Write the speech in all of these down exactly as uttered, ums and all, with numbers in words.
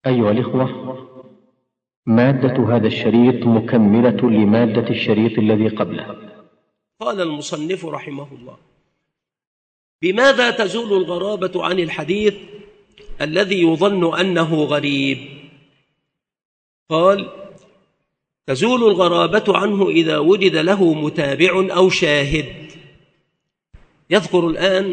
أيها الإخوة، مادة هذا الشريط مكملة لمادة الشريط الذي قبله. قال المصنف رحمه الله: بماذا تزول الغرابة عن الحديث الذي يظن أنه غريب؟ قال: تزول الغرابة عنه إذا وجد له متابع أو شاهد. يذكر الآن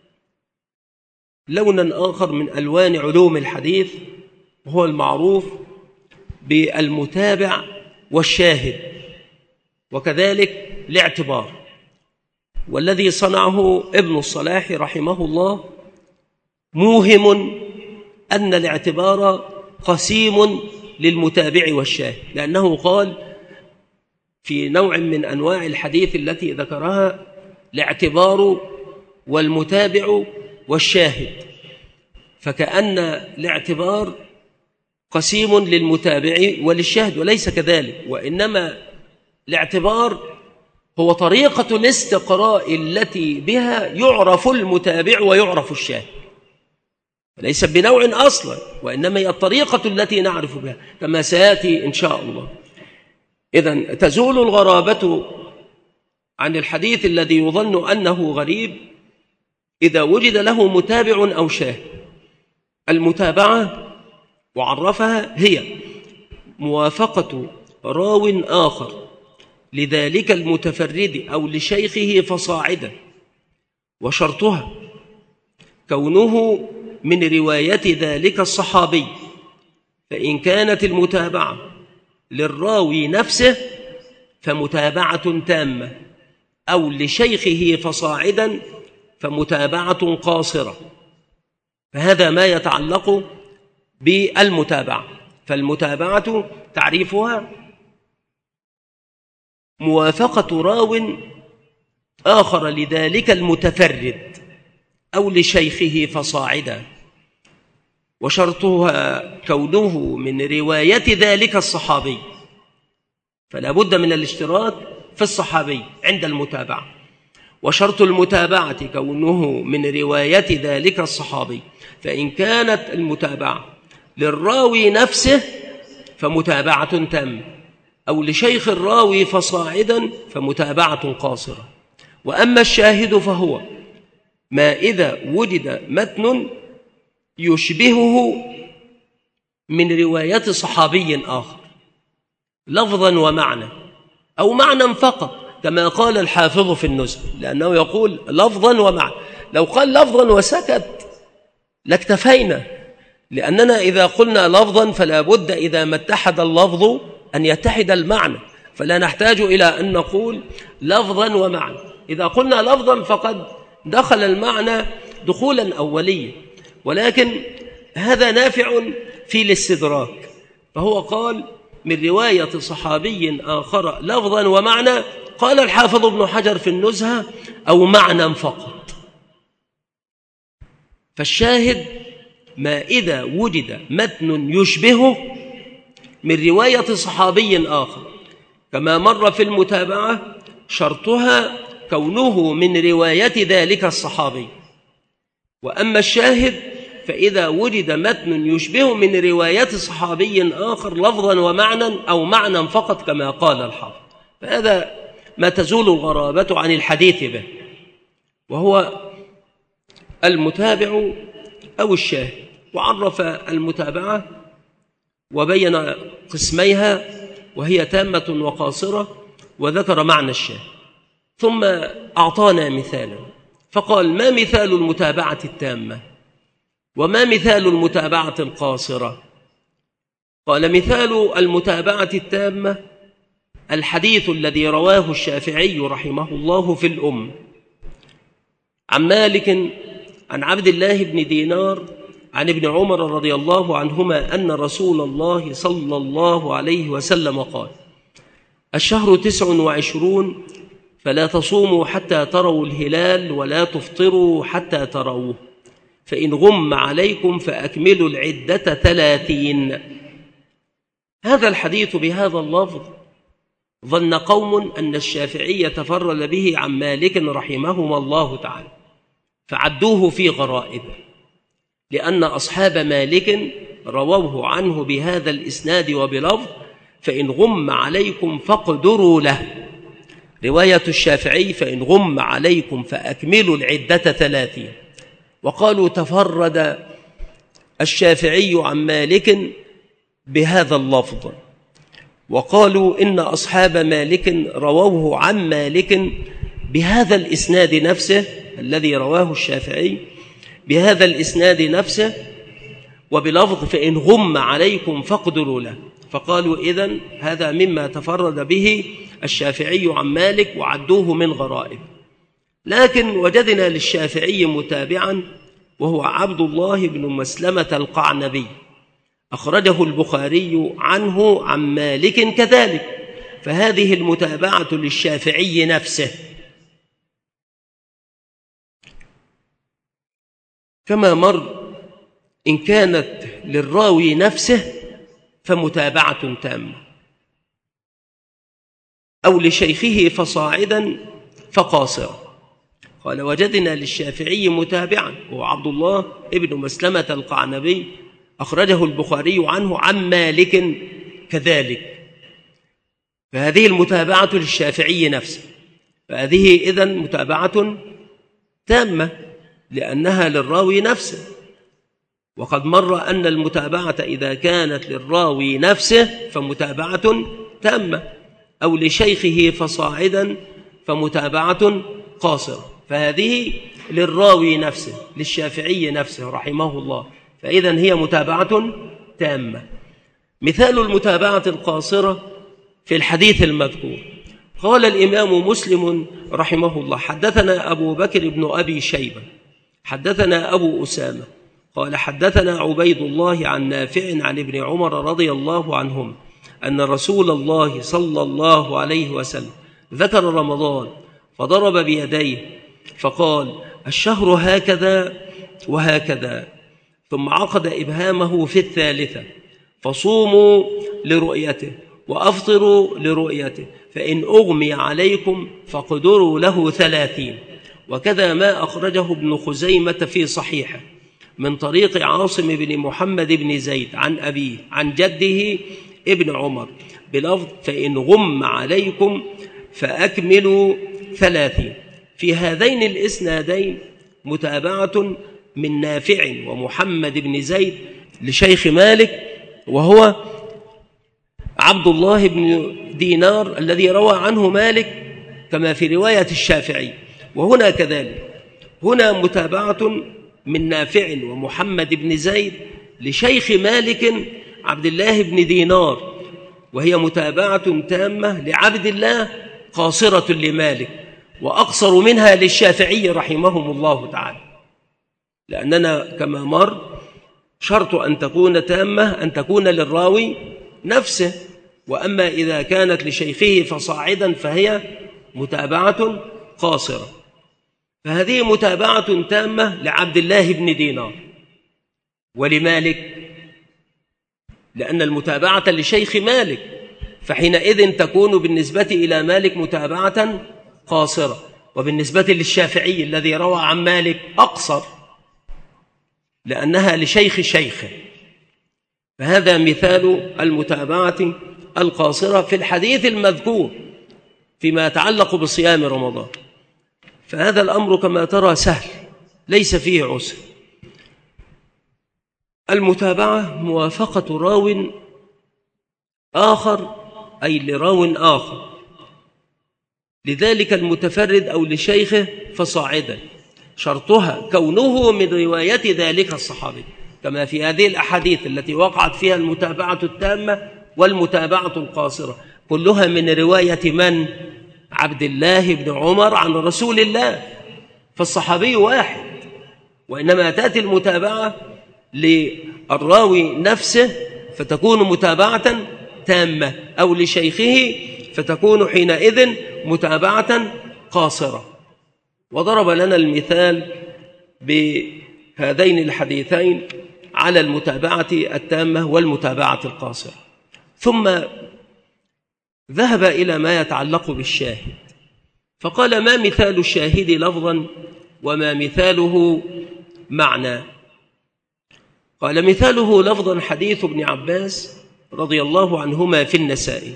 لونا آخر من ألوان علوم الحديث، وهو المعروف بالمتابع والشاهد، وكذلك الاعتبار، والذي صنعه ابن الصلاح رحمه الله موهم أن الاعتبار قسيم للمتابع والشاهد، لأنه قال في نوع من أنواع الحديث التي ذكرها: الاعتبار والمتابع والشاهد، فكأن الاعتبار قسيم للمتابع وللشاهد، وليس كذلك، وإنما الاعتبار هو طريقة الاستقراء التي بها يعرف المتابع ويعرف الشاهد، ليس بنوع أصلا، وإنما هي الطريقة التي نعرف بها كما سيأتي إن شاء الله. إذن تزول الغرابة عن الحديث الذي يظن أنه غريب إذا وجد له متابع أو شاهد. المتابعة وعرفها هي موافقة راو آخر لذلك المتفرد أو لشيخه فصاعدا، وشرطها كونه من رواية ذلك الصحابي، فإن كانت المتابعة للراوي نفسه فمتابعة تامة، أو لشيخه فصاعدا فمتابعة قاصرة. فهذا ما يتعلق بالمتابعة. فالمتابعة تعريفها موافقة راو آخر لذلك المتفرد أو لشيخه فصاعدا، وشرطها كونه من رواية ذلك الصحابي، فلا بد من الاشتراط في الصحابي عند المتابعة. وشرط المتابعة كونه من رواية ذلك الصحابي، فإن كانت المتابعة للراوي نفسه فمتابعة تامة، أو لشيخ الراوي فصاعدا فمتابعة قاصرة. وأما الشاهد فهو ما إذا وجد متن يشبهه من رواية صحابي آخر لفظا ومعنى، أو معنى فقط، كما قال الحافظ في النزهة، لأنه يقول لفظا ومعنى. لو قال لفظا وسكت لاكتفينا، لأننا إذا قلنا لفظا فلا بد إذا ما اتحد اللفظ أن يتحد المعنى، فلا نحتاج إلى أن نقول لفظا ومعنى. إذا قلنا لفظا فقد دخل المعنى دخولا أوليا، ولكن هذا نافع في الاستدراك. فهو قال من رواية صحابي آخر لفظا ومعنى، قال الحافظ ابن حجر في النزهة أو معنى فقط. فالشاهد ما إذا وجد متن يشبهه من رواية صحابي آخر، كما مر في المتابعة شرطها كونه من رواية ذلك الصحابي. وأما الشاهد فإذا وجد متن يشبه من رواية صحابي آخر لفظا ومعنى أو معنى فقط، كما قال الحافظ. فهذا ما تزول الغرابة عن الحديث به، وهو المتابع أو الشاهد. وعرف المتابعة وبين قسميها، وهي تامة وقاصرة، وذكر معنى الشاهد، ثم أعطانا مثالا فقال: ما مثال المتابعة التامة؟ وما مثال المتابعة القاصرة؟ قال: مثال المتابعة التامة الحديث الذي رواه الشافعي رحمه الله في الأم عن مالك عن عبد الله بن دينار عن ابن عمر رضي الله عنهما أن رسول الله صلى الله عليه وسلم قال: الشهر تسع وعشرون، فلا تصوموا حتى تروا الهلال ولا تفطروا حتى تروه، فإن غم عليكم فأكملوا العدة ثلاثين. هذا الحديث بهذا اللفظ ظن قوم أن الشافعي تفرد به عن مالك رحمهما الله تعالى، فعدوه في غرائب، لأن أصحاب مالك رووه عنه بهذا الإسناد وبلفظ فإن غم عليكم فاقدروا له. رواية الشافعي فإن غم عليكم فأكملوا العدة ثلاثين. وقالوا تفرد الشافعي عن مالك بهذا اللفظ، وقالوا إن أصحاب مالك رووه عن مالك بهذا الإسناد نفسه الذي رواه الشافعي بهذا الإسناد نفسه وبلفظ فإن غم عليكم فاقدروا له. فقالوا إذن هذا مما تفرد به الشافعي عن مالك وعدوه من غرائب. لكن وجدنا للشافعي متابعا وهو عبد الله بن مسلمة القعنبي، أخرجه البخاري عنه عن مالك كذلك، فهذه المتابعة للشافعي نفسه. كما مر إن كانت للراوي نفسه فمتابعة تامة، أو لشيخه فصاعدا فقاصرة. قال وجدنا للشافعي متابعا وهو عبد الله ابن مسلمة القعنبي، أخرجه البخاري عنه عن مالك كذلك، فهذه المتابعة للشافعي نفسه، فهذه إذن متابعة تامة لأنها للراوي نفسه. وقد مر أن المتابعة إذا كانت للراوي نفسه فمتابعة تامة، أو لشيخه فصاعدا فمتابعة قاصرة، فهذه للراوي نفسه للشافعي نفسه رحمه الله، فإذن هي متابعة تامة. مثال المتابعة القاصرة في الحديث المذكور قال الإمام مسلم رحمه الله حدثنا أبو بكر بن أبي شيبة حدثنا أبو أسامة قال حدثنا عبيد الله عن نافع عن ابن عمر رضي الله عنهم أن رسول الله صلى الله عليه وسلم ذكر رمضان فضرب بيديه فقال الشهر هكذا وهكذا، ثم عقد إبهامه في الثالثة فصوموا لرؤيته وأفطروا لرؤيته، فإن أغمي عليكم فاقدروا له ثلاثين. وكذا ما أخرجه ابن خزيمة في صحيحه من طريق عاصم بن محمد بن زيد عن أبيه عن جده ابن عمر بلفظ فإن غم عليكم فأكملوا ثلاثين. في هذين الإسنادين متابعة من نافع ومحمد بن زيد لشيخ مالك وهو عبد الله بن دينار الذي روى عنه مالك كما في رواية الشافعي، وهنا كذلك هنا متابعة من نافع ومحمد بن زيد لشيخ مالك عبد الله بن دينار، وهي متابعة تامة لعبد الله قاصرة لمالك وأقصر منها للشافعي رحمهم الله تعالى، لأننا كما مر شرط أن تكون تامة أن تكون للراوي نفسه، وأما إذا كانت لشيخه فصاعدا فهي متابعة قاصرة. فهذه متابعة تامة لعبد الله بن دينار ولمالك، لأن المتابعة لشيخ مالك، فحينئذ تكون بالنسبة إلى مالك متابعة قاصرة، وبالنسبة للشافعي الذي روى عن مالك أقصر لأنها لشيخ شيخه. فهذا مثال المتابعة القاصرة في الحديث المذكور فيما يتعلق بصيام رمضان. فهذا الأمر كما ترى سهل ليس فيه عسر. المتابعة موافقة راو آخر أي لراو آخر لذلك المتفرد أو لشيخه فصاعدا، شرطها كونه من رواية ذلك الصحابي، كما في هذه الأحاديث التي وقعت فيها المتابعة التامة والمتابعة القاصرة كلها من رواية من؟ عبد الله بن عمر عن رسول الله، فالصحابي واحد، وإنما تأتي المتابعة للراوي نفسه فتكون متابعة تامة، أو لشيخه فتكون حينئذ متابعة قاصرة. وضرب لنا المثال بهذين الحديثين على المتابعة التامة والمتابعة القاصرة. ثم ذهب إلى ما يتعلق بالشاهد فقال ما مثال الشاهد لفظا وما مثاله معنى؟ قال مثاله لفظا حديث ابن عباس رضي الله عنهما في النسائي.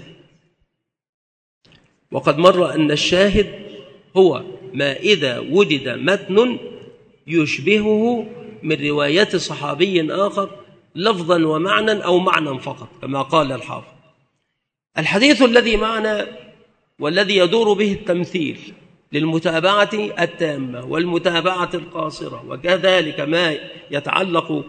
وقد مر أن الشاهد هو ما إذا وجد متن يشبهه من رواية صحابي آخر لفظا ومعنى أو معنى فقط كما قال الحافظ. الحديث الذي معنا والذي يدور به التمثيل للمتابعة التامة والمتابعة القاصرة وكذلك ما يتعلق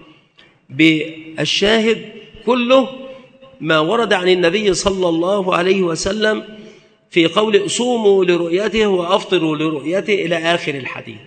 بالشاهد كله ما ورد عن النبي صلى الله عليه وسلم في قول صوموا لرؤيته وأفطروا لرؤيته إلى آخر الحديث.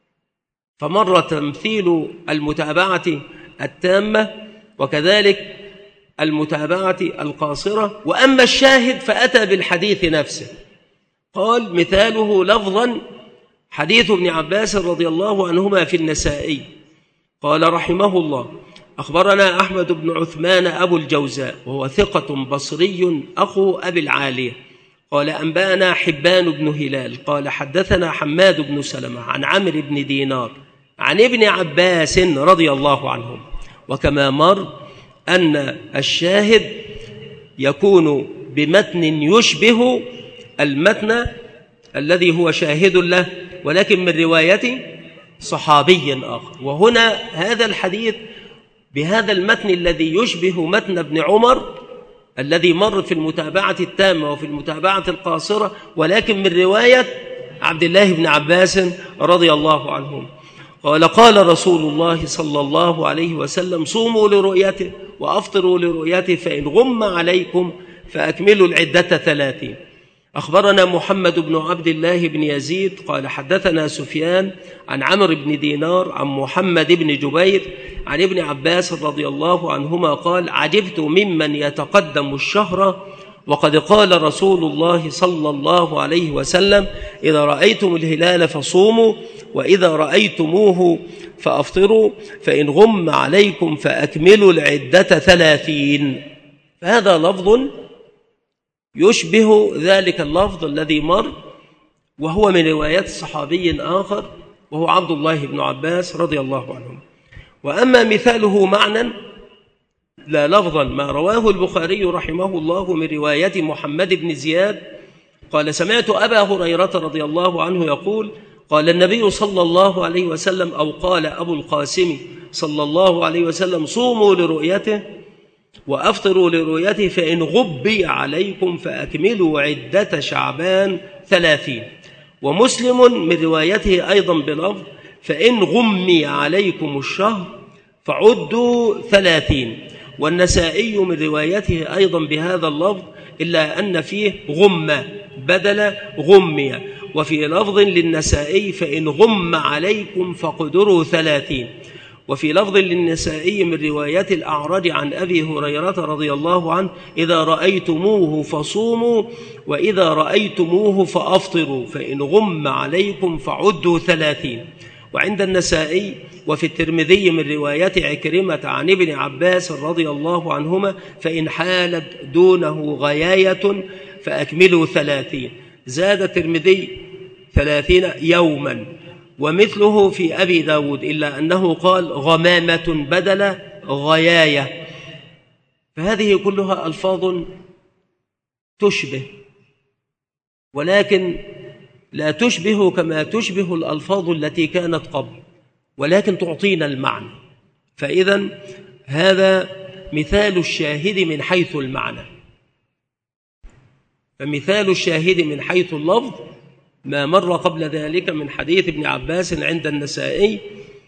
فمر تمثيل المتابعة التامة وكذلك المتابعة القاصرة. وأما الشاهد فأتى بالحديث نفسه، قال مثاله لفظا حديث ابن عباس رضي الله عنهما في النسائي. قال رحمه الله أخبرنا أحمد بن عثمان أبو الجوزاء وهو ثقة بصري أخو أبي العالية قال أنبأنا حبان بن هلال قال حدثنا حماد بن سلمة عن عمرو بن دينار عن ابن عباس رضي الله عنهم. وكما مر أن الشاهد يكون بمتن يشبه المتن الذي هو شاهد له ولكن من رواية صحابي آخر. وهنا هذا الحديث بهذا المتن الذي يشبه متن ابن عمر الذي مر في المتابعة التامة وفي المتابعة القاصرة ولكن من رواية عبد الله بن عباس رضي الله عنهم. قال قال رسول الله صلى الله عليه وسلم صوموا لرؤيته وأفطروا لرؤيته فإن غم عليكم فأكملوا العدة ثلاثين. أخبرنا محمد بن عبد الله بن يزيد قال حدثنا سفيان عن عمرو بن دينار عن محمد بن جبير عن ابن عباس رضي الله عنهما قال عجبت ممن يتقدم الشهر وقد قال رسول الله صلى الله عليه وسلم إذا رأيتم الهلال فصوموا وإذا رأيتموه فأفطروا فإن غم عليكم فأكملوا العدة ثلاثين. فهذا لفظ يشبه ذلك اللفظ الذي مر وهو من روايات صحابي آخر وهو عبد الله بن عباس رضي الله عنه. وأما مثاله معنى لا لفظا ما رواه البخاري رحمه الله من رواية محمد بن زياد قال سمعت أبا هريرة رضي الله عنه يقول قال النبي صلى الله عليه وسلم أو قال أبو القاسم صلى الله عليه وسلم صوموا لرؤيته وأفطروا لرؤيته فإن غبي عليكم فأكملوا عدة شعبان ثلاثين. ومسلم من روايته أيضا بلفظ فإن غمي عليكم الشهر فعدوا ثلاثين. والنسائي من روايته أيضا بهذا اللفظ إلا أن فيه غمة بدل غمي. وفي لفظ للنسائي فإن غم عليكم فقدروا ثلاثين. وفي لفظ للنسائي من رواية الأعرج عن أبي هريرة رضي الله عنه إذا رأيتموه فصوموا وإذا رأيتموه فأفطروا فإن غم عليكم فعدوا ثلاثين. وعند النسائي وفي الترمذي من رواية عكرمة عن ابن عباس رضي الله عنهما فإن حالت دونه غياية فأكملوا ثلاثين. زاد الترمذي ثلاثين يوما. ومثله في أبي داود إلا أنه قال غمامة بدل غياية. فهذه كلها ألفاظ تشبه ولكن لا تشبه كما تشبه الألفاظ التي كانت قبل ولكن تعطينا المعنى. فإذا هذا مثال الشاهد من حيث المعنى. فمثال الشاهد من حيث اللفظ ما مر قبل ذلك من حديث ابن عباس عند النسائي.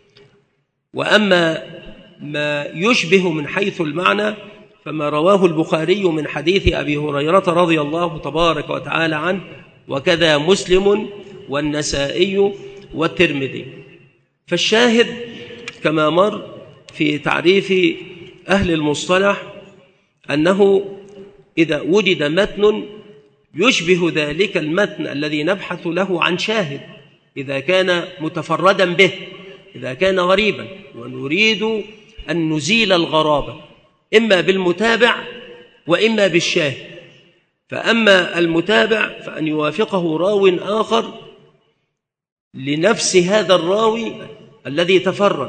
وأما ما يشبه من حيث المعنى فما رواه البخاري من حديث أبي هريرة رضي الله تبارك وتعالى عنه وكذا مسلم والنسائي والترمذي. فالشاهد كما مر في تعريف أهل المصطلح أنه إذا وجد متن يشبه ذلك المتن الذي نبحث له عن شاهد إذا كان متفردا به إذا كان غريبا ونريد أن نزيل الغرابة إما بالمتابع وإما بالشاهد. فأما المتابع فأن يوافقه راو آخر لنفس هذا الراوي الذي تفرد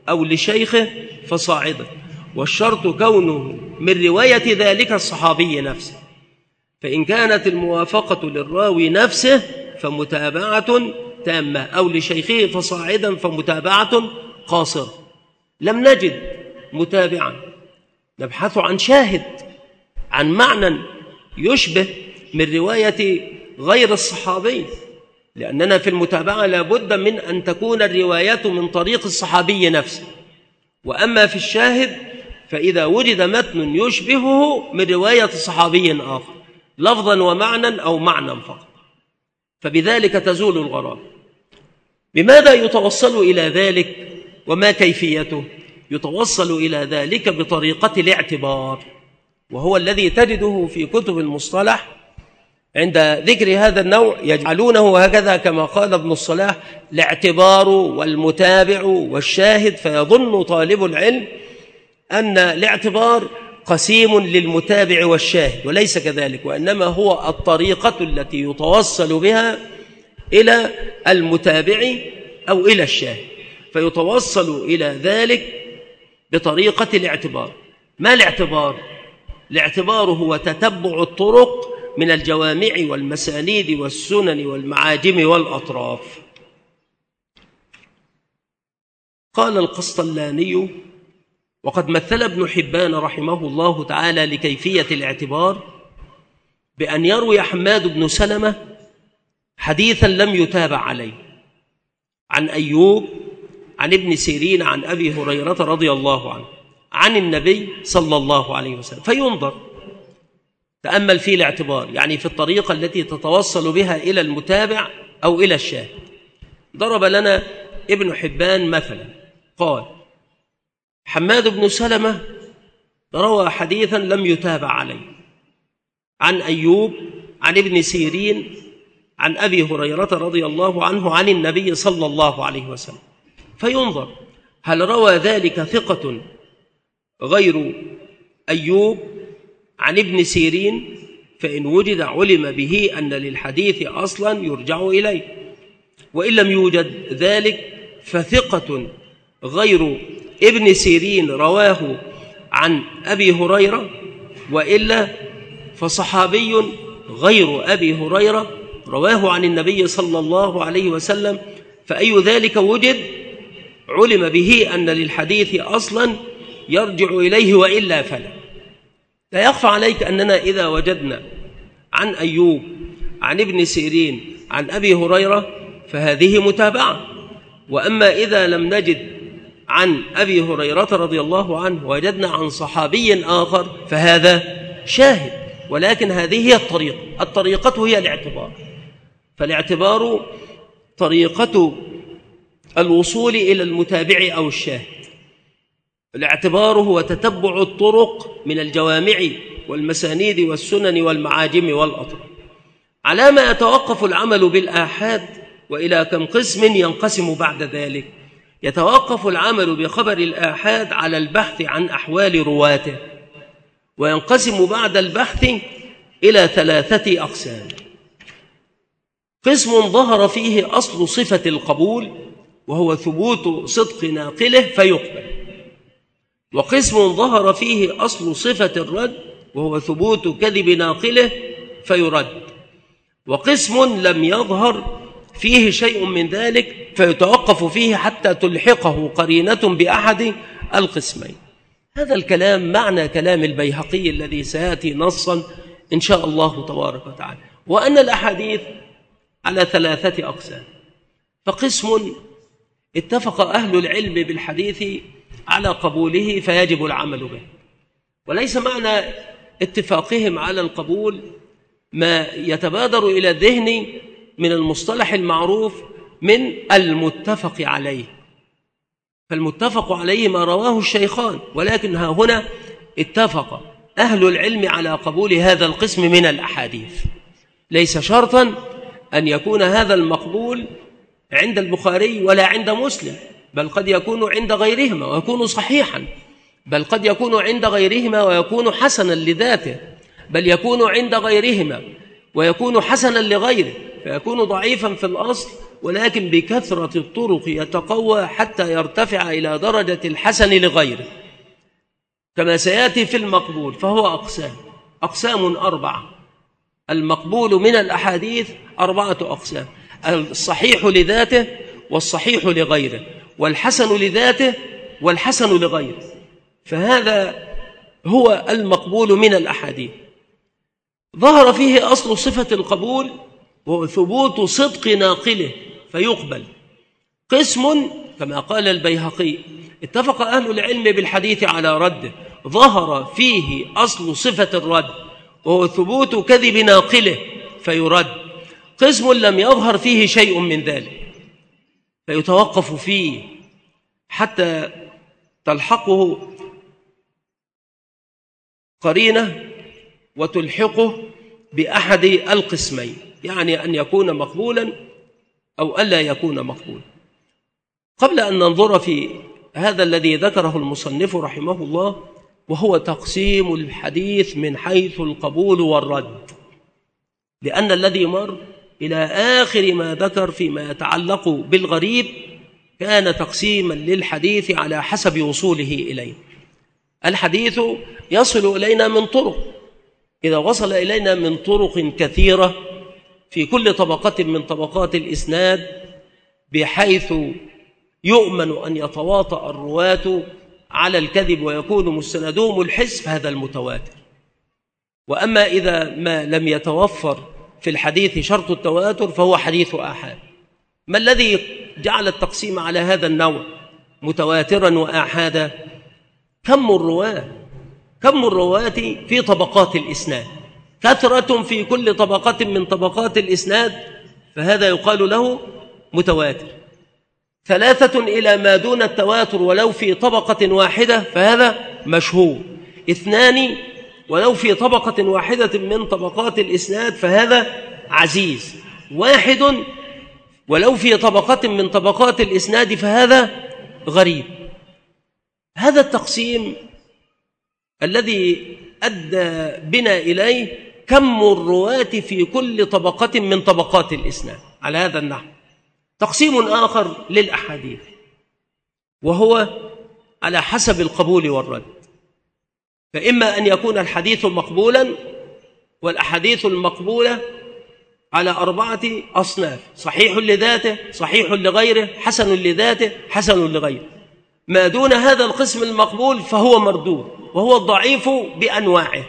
أو لشيخه فصاعدا، والشرط كونه من رواية ذلك الصحابي نفسه، فإن كانت الموافقة للراوي نفسه فمتابعة تامة، أو لشيخه فصاعدا فمتابعة قاصرة. لم نجد متابعا، نبحث عن شاهد، عن معنى يشبه من رواية غير الصحابي، لأننا في المتابعة لابد من أن تكون الروايات من طريق الصحابي نفسه. وأما في الشاهد فإذا وجد متن يشبهه من رواية صحابي آخر لفظا ومعنى أو معنى فقط، فبذلك تزول الغرابة. بماذا يتوصل إلى ذلك وما كيفيته؟ يتوصل إلى ذلك بطريقة الاعتبار، وهو الذي تجده في كتب المصطلح عند ذكر هذا النوع يجعلونه هكذا كما قال ابن الصلاح: الاعتبار والمتابع والشاهد. فيظن طالب العلم أن الاعتبار قسيم للمتابع والشاهد، وليس كذلك، وإنما هو الطريقة التي يتوصل بها إلى المتابع أو إلى الشاهد، فيتوصل إلى ذلك بطريقة الاعتبار. ما الاعتبار؟ الاعتبار هو تتبع الطرق من الجوامع والمسانيد والسنن والمعاجم والأطراف. قال القسطلاني: وقد مثل ابن حبان رحمه الله تعالى لكيفية الاعتبار بأن يروي حماد بن سلمة حديثا لم يتابع عليه عن أيوب عن ابن سيرين عن أبي هريرة رضي الله عنه عن النبي صلى الله عليه وسلم، فينظر. تأمل فيه الاعتبار، يعني في الطريقة التي تتوصل بها إلى المتابع أو إلى الشاهد. ضرب لنا ابن حبان مثلا، قال: حماد بن سلمة روى حديثا لم يتابع عليه عن أيوب عن ابن سيرين عن أبي هريرة رضي الله عنه عن النبي صلى الله عليه وسلم، فينظر هل روى ذلك ثقة غير أيوب عن ابن سيرين، فإن وجد علم به أن للحديث أصلا يرجع إليه، وإن لم يوجد ذلك فثقة غير ابن سيرين رواه عن أبي هريرة، وإلا فصحابي غير أبي هريرة رواه عن النبي صلى الله عليه وسلم، فأي ذلك وجد علم به أن للحديث أصلا يرجع إليه، وإلا فلا. لا يخفى عليك أننا إذا وجدنا عن أيوب عن ابن سيرين عن أبي هريرة فهذه متابعة، وأما إذا لم نجد عن أبي هريرة رضي الله عنه وجدنا عن صحابي آخر فهذا شاهد. ولكن هذه هي الطريقة، الطريقة هي الاعتبار. فالاعتبار طريقة الوصول إلى المتابع أو الشاهد. الاعتبار هو تتبع الطرق من الجوامع والمسانيد والسنن والمعاجم والأطراف. على ما يتوقف العمل بالآحاد، وإلى كم قسم ينقسم بعد ذلك؟ يتوقف العمل بخبر الآحاد على البحث عن أحوال رواته، وينقسم بعد البحث إلى ثلاثة أقسام. قسم ظهر فيه أصل صفة القبول، وهو ثبوت صدق ناقله فيقبل، وقسم ظهر فيه أصل صفة الرد، وهو ثبوت كذب ناقله فيرد، وقسم لم يظهر فيه شيء من ذلك فيتوقف فيه حتى تلحقه قرينة بأحد القسمين. هذا الكلام معنى كلام البيهقي الذي سيأتي نصا إن شاء الله تبارك وتعالى، وأن الأحاديث على ثلاثة أقسام. فقسم اتفق أهل العلم بالحديث على قبوله فيجب العمل به، وليس معنى اتفاقهم على القبول ما يتبادر إلى الذهن من المصطلح المعروف من المتفق عليه. فالمتفق عليه ما رواه الشيخان، ولكن ها هنا اتفق أهل العلم على قبول هذا القسم من الأحاديث. ليس شرطا أن يكون هذا المقبول عند البخاري ولا عند مسلم، بل قد يكون عند غيرهما ويكون صحيحا، بل قد يكون عند غيرهما ويكون حسنا لذاته، بل يكون عند غيرهما ويكون حسنا لغيره، فيكون ضعيفا في الأصل ولكن بكثرة الطرق يتقوى حتى يرتفع إلى درجة الحسن لغيره، كما سيأتي في المقبول. فهو أقسام أقسام أربعة. المقبول من الأحاديث أربعة أقسام: الصحيح لذاته، والصحيح لغيره، والحسن لذاته، والحسن لغيره. فهذا هو المقبول من الأحاديث. ظهر فيه أصل صفة القبول، وهو ثبوت صدق ناقله فيقبل. قسم كما قال البيهقي: اتفق أهل العلم بالحديث على رده، ظهر فيه أصل صفة الرد، وهو ثبوت كذب ناقله فيرد. قسم لم يظهر فيه شيء من ذلك فيتوقف فيه حتى تلحقه قرينة وتلحقه بأحد القسمين، يعني أن يكون مقبولا أو ألا يكون مقبولا. قبل أن ننظر في هذا الذي ذكره المصنف رحمه الله، وهو تقسيم الحديث من حيث القبول والرد، لأن الذي مر إلى آخر ما ذكر فيما يتعلق بالغريب كان تقسيما للحديث على حسب وصوله إليه. الحديث يصل إلينا من طرق، إذا وصل إلينا من طرق كثيرة في كل طبقة من طبقات الإسناد بحيث يؤمن أن يتواطأ الرواة على الكذب ويكون مستندهم الحس، فهذا المتواتر. وأما إذا ما لم يتوفر في الحديث شرط التواتر فهو حديث آحاد. ما الذي جعل التقسيم على هذا النوع متواترا وآحادا؟ كم الرواة كم الرواة في طبقات الإسناد، كثرة في كل طبقة من طبقات الإسناد، فهذا يقال له متواتر. ثلاثة إلى ما دون التواتر ولو في طبقة واحدة فهذا مشهور. اثنان ولو في طبقة واحدة من طبقات الإسناد فهذا عزيز. واحد ولو في طبقة من طبقات الإسناد فهذا غريب. هذا التقسيم الذي أدى بنا إليه كم الرواة في كل طبقة من طبقات الإسناد على هذا النحو. تقسيم آخر للأحاديث وهو على حسب القبول والرد، فإما أن يكون الحديث مقبولا، والأحاديث المقبولة على أربعة أصناف: صحيح لذاته، صحيح لغيره، حسن لذاته، حسن لغيره. ما دون هذا القسم المقبول فهو مردود، وهو الضعيف بأنواعه.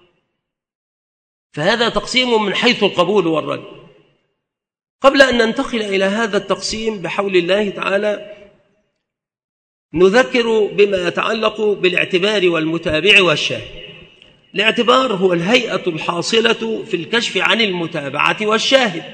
فهذا تقسيم من حيث القبول والرد. قبل أن ننتقل إلى هذا التقسيم بحول الله تعالى نذكر بما يتعلق بالاعتبار والمتابع والشاهد. الاعتبار هو الهيئة الحاصلة في الكشف عن المتابعة والشاهد.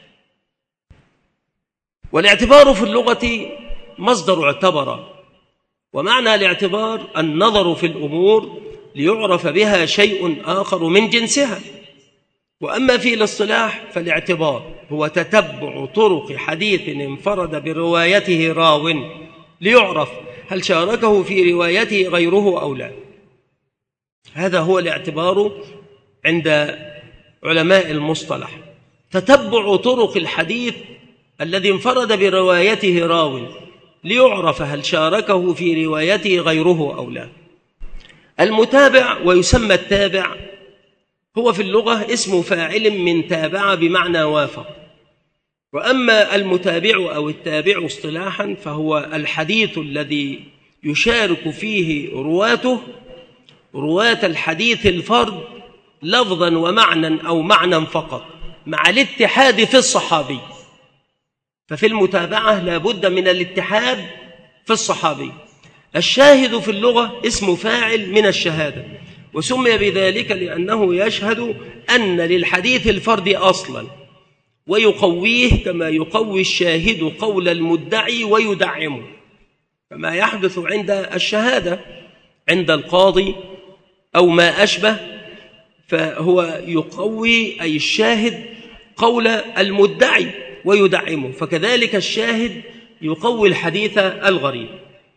والاعتبار في اللغة مصدر اعتبر، ومعنى الاعتبار النظر في الأمور ليعرف بها شيء آخر من جنسها. وأما في الاصطلاح فالاعتبار هو تتبع طرق حديث انفرد بروايته راو ليعرف هل شاركه في روايته غيره أو لا. هذا هو الاعتبار عند علماء المصطلح، تتبع طرق الحديث الذي انفرد بروايته راو ليعرف هل شاركه في روايته غيره أو لا. المتابع ويسمى التابع هو في اللغة اسم فاعل من تابع بمعنى وافق. وأما المتابع أو التابع اصطلاحا فهو الحديث الذي يشارك فيه رواته رواة الحديث الفرد لفظا ومعنى أو معنى فقط مع الاتحاد في الصحابي. ففي المتابعة لا بد من الاتحاد في الصحابي. الشاهد في اللغة اسم فاعل من الشهادة، وسمي بذلك لأنه يشهد أن للحديث الفرد أصلا ويقويه كما يقوي الشاهد قول المدعي ويدعمه، كما يحدث عند الشهادة عند القاضي أو ما أشبه، فهو يقوي أي الشاهد قول المدعي ويدعمه، فكذلك الشاهد يقوي الحديث الغريب.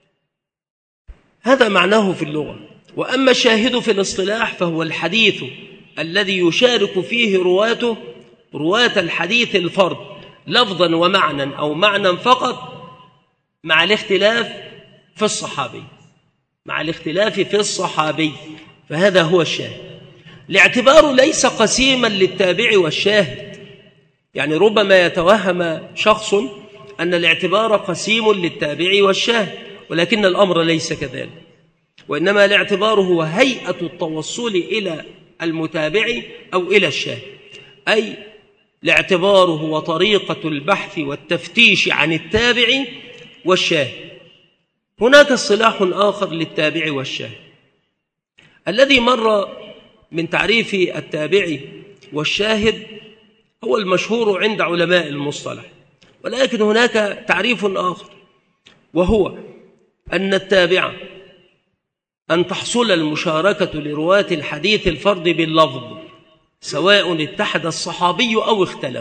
هذا معناه في اللغة. وأما الشاهد في الاصطلاح فهو الحديث الذي يشارك فيه رواته رواة الحديث الفرد لفظا ومعنى أو معنى فقط مع الاختلاف في الصحابي مع الاختلاف في الصحابي فهذا هو الشاهد. الاعتبار ليس قسيما للتابع والشاهد، يعني ربما يتوهم شخص أن الاعتبار قسيم للتابع والشاهد، ولكن الأمر ليس كذلك، وإنما الاعتبار هو هيئة التوصل إلى المتابع أو إلى الشاهد، أي الاعتبار هو طريقة البحث والتفتيش عن التابع والشاهد. هناك اصطلاح آخر للتابع والشاهد الذي مر من تعريف التابع والشاهد هو المشهور عند علماء المصطلح، ولكن هناك تعريف آخر، وهو أن التابع أن تحصل المشاركة لرواة الحديث الفرد باللفظ سواء اتحد الصحابي أو اختلف،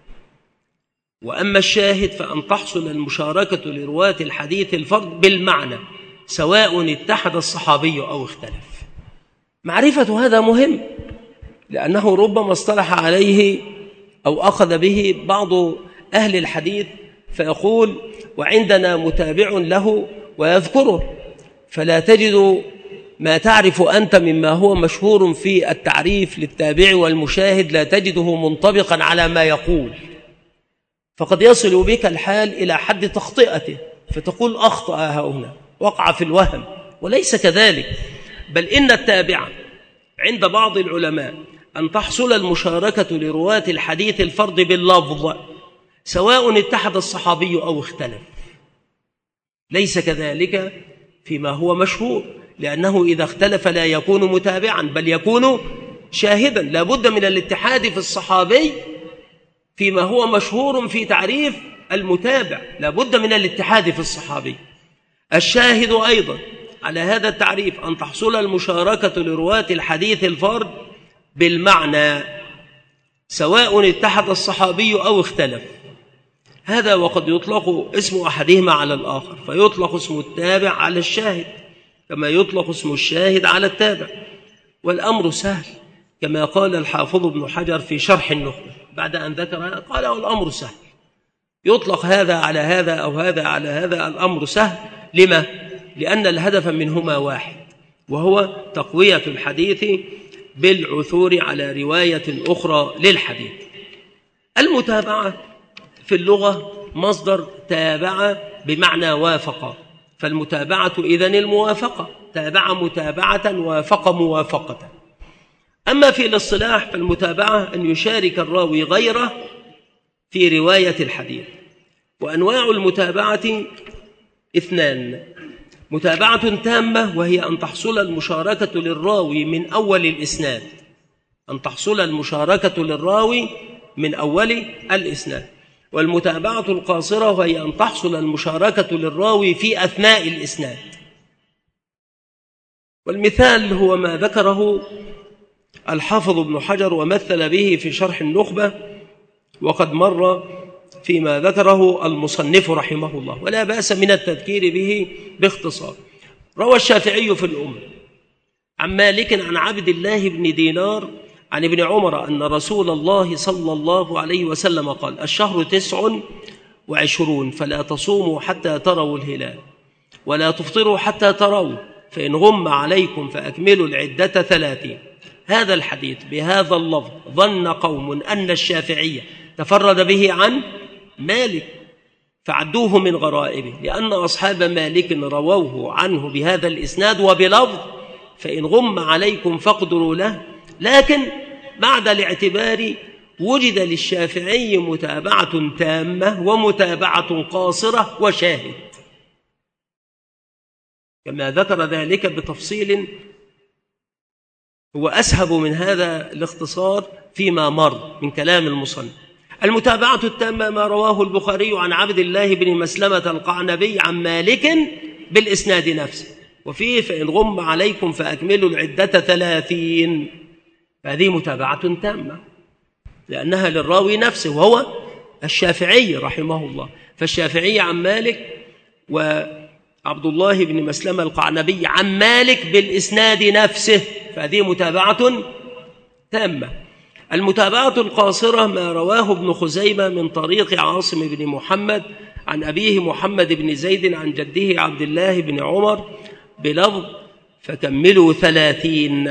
وأما الشاهد فأن تحصل المشاركة لرواة الحديث الفرد بالمعنى سواء اتحد الصحابي أو اختلف. معرفة هذا مهم، لأنه ربما اصطلح عليه أو أخذ به بعض أهل الحديث فيقول وعندنا متابع له ويذكره، فلا تجد ما تعرف أنت مما هو مشهور في التعريف للتابع والمشاهد لا تجده منطبقا على ما يقول، فقد يصل بك الحال إلى حد تخطئته فتقول أخطأ هنا، وقع في الوهم، وليس كذلك، بل إن التابع عند بعض العلماء أن تحصل المشاركة لرواة الحديث الفرد باللفظ سواء اتحد الصحابي أو اختلف، ليس كذلك فيما هو مشهور، لأنه إذا اختلف لا يكون متابعا بل يكون شاهدا. لا بد من الاتحاد في الصحابي فيما هو مشهور في تعريف المتابع، لا بد من الاتحاد في الصحابي. الشاهد أيضا على هذا التعريف أن تحصل المشاركة لرواة الحديث الفرد بالمعنى سواء اتحد الصحابي أو اختلف. هذا وقد يطلق اسم أحدهما على الآخر، فيطلق اسم التابع على الشاهد كما يطلق اسم الشاهد على التابع، والأمر سهل كما قال الحافظ ابن حجر في شرح النخبة بعد أن ذكر قال والأمر سهل، يطلق هذا على هذا أو هذا على هذا، الأمر سهل. لما؟ لأن الهدف منهما واحد، وهو تقوية الحديث بالعثور على رواية أخرى للحديث. المتابعة في اللغة مصدر تابع بمعنى وافق، فالمتابعة إذن الموافقة، تابع متابعة وافق موافقة. أما في الاصطلاح فالمتابعة أن يشارك الراوي غيره في رواية الحديث. وأنواع المتابعة اثنان: متابعة تامة وهي أن تحصل المشاركة للراوي من أول الإسناد، أن تحصل المشاركة للراوي من أول الإسناد. والمتابعة القاصرة وهي أن تحصل المشاركة للراوي في أثناء الإسناد. والمثال هو ما ذكره الحافظ ابن حجر ومثل به في شرح النخبة، وقد مر فيما ذكره المصنف رحمه الله، ولا بأس من التذكير به باختصار. روى الشافعي في الأم عن مالك عن عبد الله بن دينار عن ابن عمر أن رسول الله صلى الله عليه وسلم قال: الشهر تسع وعشرون فلا تصوموا حتى تروا الهلال ولا تفطروا حتى تروا، فإن غم عليكم فأكملوا العدة ثلاثين. هذا الحديث بهذا اللفظ ظن قوم أن الشافعية تفرد به عن مالك فعدوه من غرائبه، لأن أصحاب مالك رووه عنه بهذا الإسناد وبلفظ فإن غم عليكم فاقدروا له، لكن بعد الاعتبار وجد للشافعي متابعة تامة ومتابعة قاصرة وشاهد، كما ذكر ذلك بتفصيل هو أسهب من هذا الاختصار فيما مر من كلام المصنف. المتابعة التامة ما رواه البخاري عن عبد الله بن مسلمة القعنبي عن مالك بالإسناد نفسه، وفيه فإن غم عليكم فأكملوا العدة ثلاثين. هذه متابعة تامة لأنها للراوي نفسه وهو الشافعي رحمه الله، فالشافعي عن مالك وعبد الله بن مسلمة القعنبي عن مالك بالإسناد نفسه، فهذه متابعة تامة. المتابعة القاصرة ما رواه ابن خزيمة من طريق عاصم بن محمد عن أبيه محمد بن زيد عن جده عبد الله بن عمر بلفظ فكملوا ثلاثين،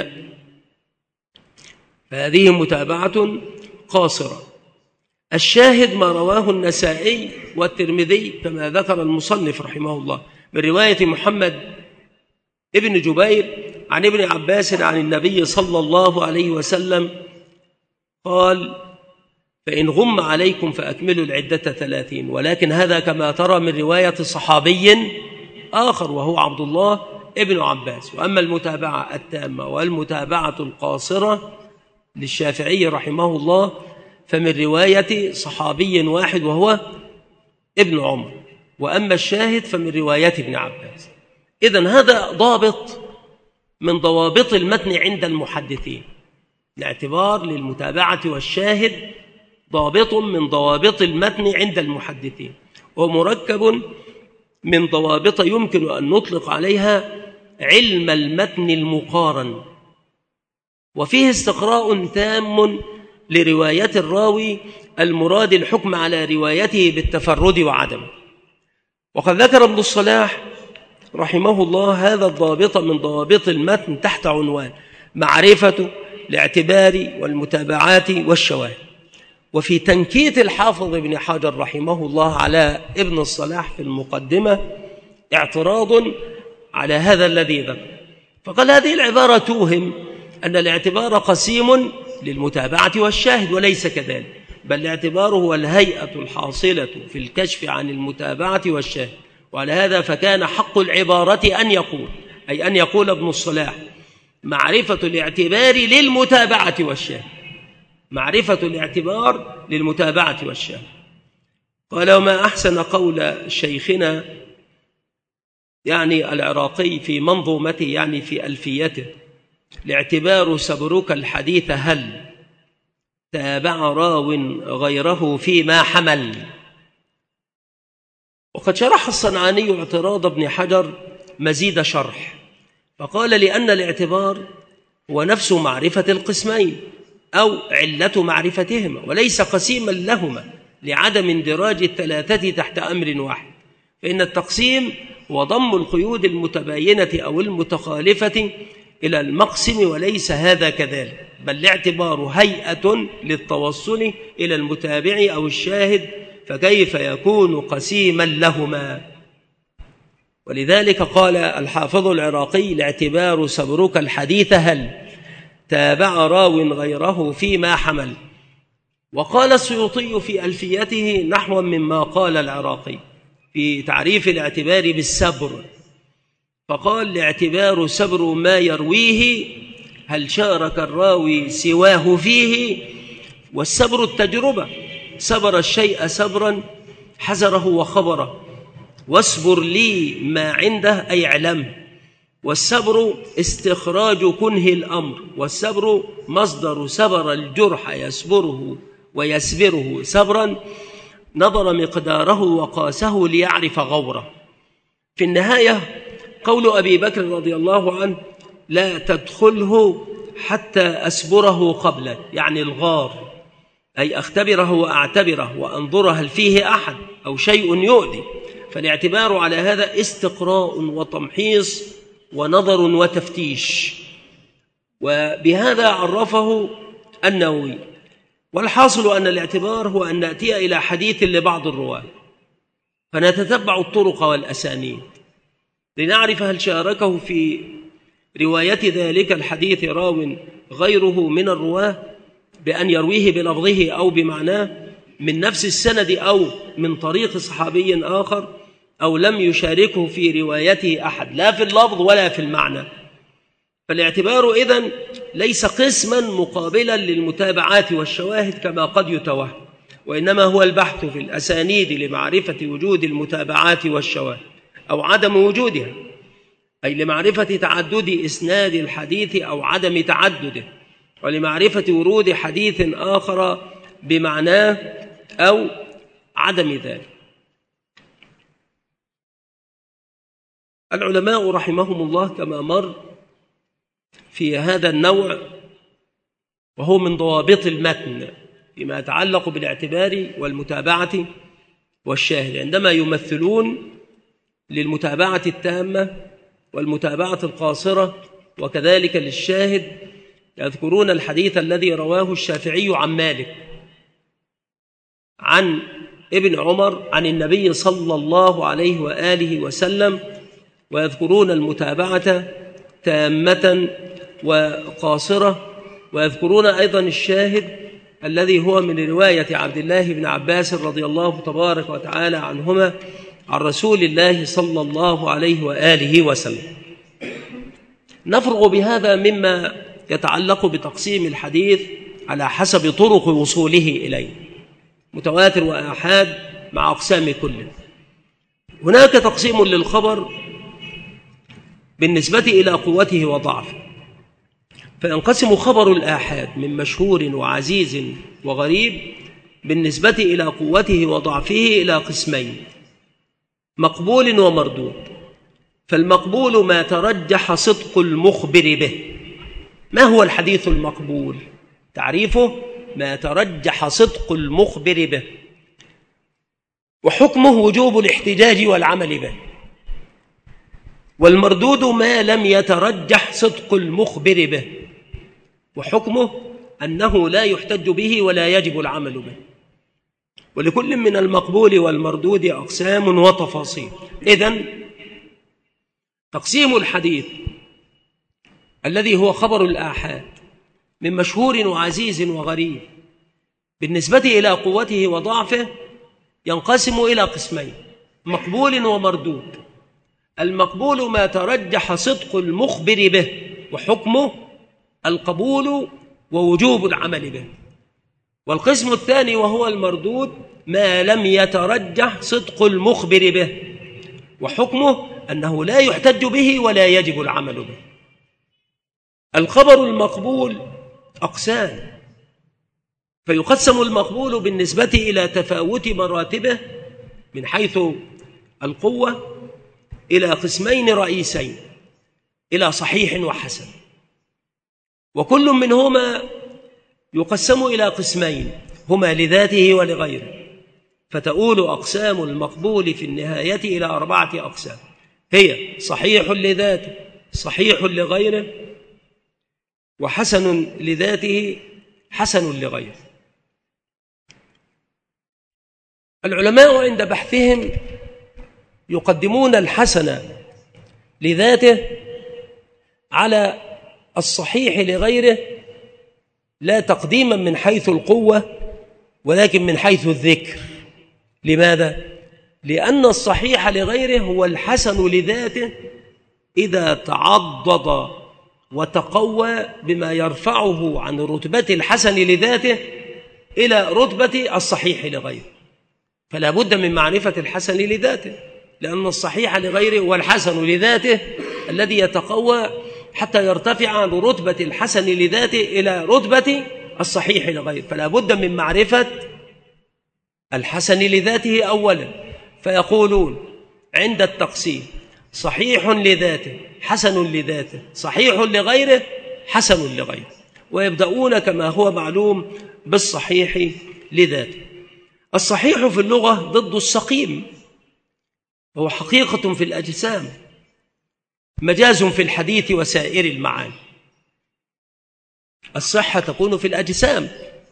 فهذه متابعة قاصرة. الشاهد ما رواه النسائي والترمذي كما ذكر المصنف رحمه الله من رواية محمد ابن جبير عن ابن عباس عن النبي صلى الله عليه وسلم قال فإن غم عليكم فأكملوا العدة ثلاثين، ولكن هذا كما ترى من رواية صحابي آخر وهو عبد الله ابن عباس. وأما المتابعة التامة والمتابعة القاصرة للشافعي رحمه الله فمن رواية صحابي واحد وهو ابن عمر، وأما الشاهد فمن رواية ابن عباس. إذن هذا ضابط من ضوابط المتن عند المحدثين، الاعتبار للمتابعة والشاهد ضابط من ضوابط المتن عند المحدثين، ومركب من ضوابط يمكن أن نطلق عليها علم المتن المقارن، وفيه استقراء تام لرواية الراوي المراد الحكم على روايته بالتفرد وعدمه. وقد ذكر ابن الصلاح رحمه الله هذا الضابط من ضوابط المتن تحت عنوان معرفة الاعتبار والمتابعات والشواهد. وفي تنكيت الحافظ ابن حجر رحمه الله على ابن الصلاح في المقدمة اعتراض على هذا الذي ذكر، فقال هذه العبارة توهم أن الاعتبار قسيم للمتابعة والشاهد، وليس كذلك، بل الاعتبار هو الهيئة الحاصلة في الكشف عن المتابعة والشاهد. وعلى هذا فكان حق العبارة أن يقول، أي أن يقول ابن الصلاح معرفة الاعتبار للمتابعة والشاهد، معرفة الاعتبار للمتابعة والشاهد. قال وما أحسن قول شيخنا يعني العراقي في منظومته يعني في ألفيته الاعتبار سبرك الحديث هل تابع راو غيره فيما حمل. وقد شرح الصنعاني اعتراض ابن حجر مزيد شرح فقال لأن الاعتبار هو نفس معرفة القسمين أو علة معرفتهما، وليس قسيما لهما لعدم اندراج الثلاثة تحت أمر واحد، فإن التقسيم هو ضم القيود المتباينة أو المتخالفة إلى المقسم، وليس هذا كذلك، بل الاعتبار هيئة للتوصل إلى المتابع أو الشاهد، فكيف يكون قسيما لهما؟ ولذلك قال الحافظ العراقي الاعتبار سبرك الحديث هل تابع راو غيره فيما حمل. وقال السيوطي في ألفيته نحو مما قال العراقي في تعريف الاعتبار بالسبر، فقال الاعتبار سبر ما يرويه هل شارك الراوي سواه فيه، والسبر التجربة، سبر الشيء سبرا حزره وخبره، واسبر لي ما عنده أي علم. والسبر استخراج كنه الأمر، والسبر مصدر سبر الجرح يسبره ويسبره سبرا، نظر مقداره وقاسه ليعرف غوره. في النهاية قول أبي بكر رضي الله عنه لا تدخله حتى أسبره قبلك، يعني الغار، أي أختبره وأعتبره وأنظر هل فيه أحد أو شيء يؤذي. فالاعتبار على هذا استقراء وتمحيص ونظر وتفتيش، وبهذا عرفه النووي. والحاصل أن الاعتبار هو أن نأتي إلى حديث لبعض الرواة فنتتبع الطرق والأسانيد لنعرف هل شاركه في رواية ذلك الحديث راو غيره من الرواه بأن يرويه بلفظه أو بمعناه من نفس السند أو من طريق صحابي آخر، أو لم يشاركه في روايته أحد لا في اللفظ ولا في المعنى. فالاعتبار إذن ليس قسما مقابلا للمتابعات والشواهد كما قد يتوهم، وإنما هو البحث في الأسانيد لمعرفة وجود المتابعات والشواهد أو عدم وجودها، أي لمعرفة تعدد إسناد الحديث أو عدم تعدده، ولمعرفة ورود حديث آخر بمعناه أو عدم ذلك. العلماء رحمهم الله كما مر في هذا النوع وهو من ضوابط المتن فيما يتعلق بالاعتبار والمتابعة والشاهد، عندما يمثلون للمتابعة التامة والمتابعة القاصرة وكذلك للشاهد يذكرون الحديث الذي رواه الشافعي عن مالك عن ابن عمر عن النبي صلى الله عليه وآله وسلم، ويذكرون المتابعة تامة وقاصرة، ويذكرون أيضا الشاهد الذي هو من رواية عبد الله بن عباس رضي الله تبارك وتعالى عنهما عن رسول الله صلى الله عليه وآله وسلم. نفرغ بهذا مما يتعلق بتقسيم الحديث على حسب طرق وصوله إليه، متواتر وآحاد مع أقسام كل. هناك تقسيم للخبر بالنسبة إلى قوته وضعفه، فينقسم خبر الآحاد من مشهور وعزيز وغريب بالنسبة إلى قوته وضعفه إلى قسمين: مقبول ومردود. فالمقبول ما ترجح صدق المخبر به. ما هو الحديث المقبول؟ تعريفه: ما ترجح صدق المخبر به، وحكمه وجوب الاحتجاج والعمل به. والمردود ما لم يترجح صدق المخبر به، وحكمه أنه لا يحتج به ولا يجب العمل به. ولكل من المقبول والمردود أقسام وتفاصيل. إذن تقسيم الحديث الذي هو خبر الآحاد من مشهور وعزيز وغريب بالنسبة إلى قوته وضعفه ينقسم إلى قسمين: مقبول ومردود. المقبول ما ترجح صدق المخبر به، وحكمه القبول ووجوب العمل به. والقسم الثاني وهو المردود ما لم يترجح صدق المخبر به، وحكمه أنه لا يحتج به ولا يجب العمل به. الخبر المقبول أقسام، فيقسم المقبول بالنسبة إلى تفاوت مراتبه من حيث القوة إلى قسمين رئيسين: إلى صحيح وحسن. وكل منهما يقسم إلى قسمين هما لذاته ولغيره، فتؤول أقسام المقبول في النهاية إلى أربعة أقسام، هي صحيح لذاته، صحيح لغيره، وحسن لذاته، حسن لغيره. العلماء عند بحثهم يقدمون الحسن لذاته على الصحيح لغيره، لا تقديما من حيث القوة ولكن من حيث الذكر. لماذا؟ لأن الصحيح لغيره هو الحسن لذاته إذا تعضد وتقوى بما يرفعه عن رتبة الحسن لذاته إلى رتبة الصحيح لغيره. فلا بد من معرفة الحسن لذاته، لأن الصحيح لغيره هو الحسن لذاته الذي يتقوى حتى يرتفع عن رتبة الحسن لذاته إلى رتبة الصحيح لغيره. فلا بد من معرفة الحسن لذاته أولا. فيقولون عند التقسيم: صحيح لذاته، حسن لذاته، صحيح لغيره، حسن لغيره. ويبدأون كما هو معلوم بالصحيح لذاته. الصحيح في اللغة ضد السقيم، هو حقيقة في الأجسام، مجاز في الحديث وسائر المعاني. الصحة تكون في الأجسام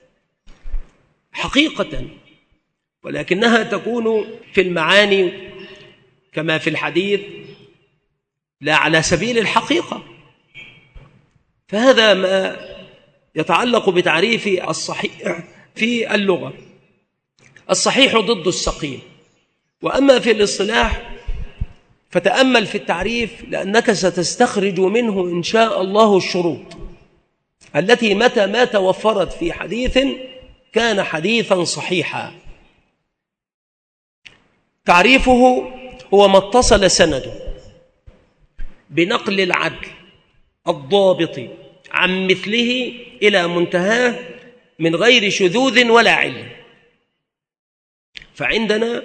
حقيقة، ولكنها تكون في المعاني كما في الحديث لا على سبيل الحقيقة. فهذا ما يتعلق بتعريف الصحيح في اللغة. الصحيح ضد السقيم. وأما في الاصطلاح فتأمل في التعريف، لأنك ستستخرج منه إن شاء الله الشروط التي متى ما توفرت في حديث كان حديثا صحيحا. تعريفه هو ما اتصل سنده بنقل العدل الضابط عن مثله إلى منتهاه من غير شذوذ ولا علة. فعندنا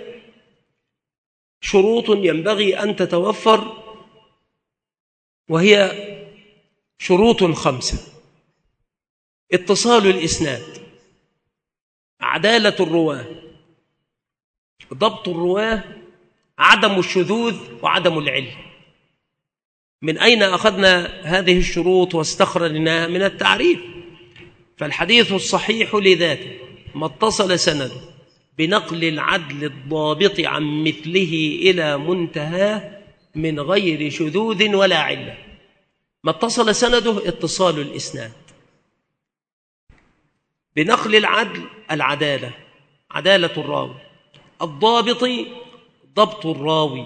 شروط ينبغي أن تتوفر، وهي شروط خمسة. اتصال الإسناد، عدالة الرواه، ضبط الرواه، عدم الشذوذ وعدم العلة. من أين أخذنا هذه الشروط واستخرجناها؟ من التعريف. فالحديث الصحيح لذاته ما اتصل سنده بنقل العدل الضابط عن مثله إلى منتهاه من غير شذوذ ولا علة. ما اتصل سنده اتصال الإسناد، بنقل العدل العدالة، عدالة الراوي، الضابط ضبط الراوي،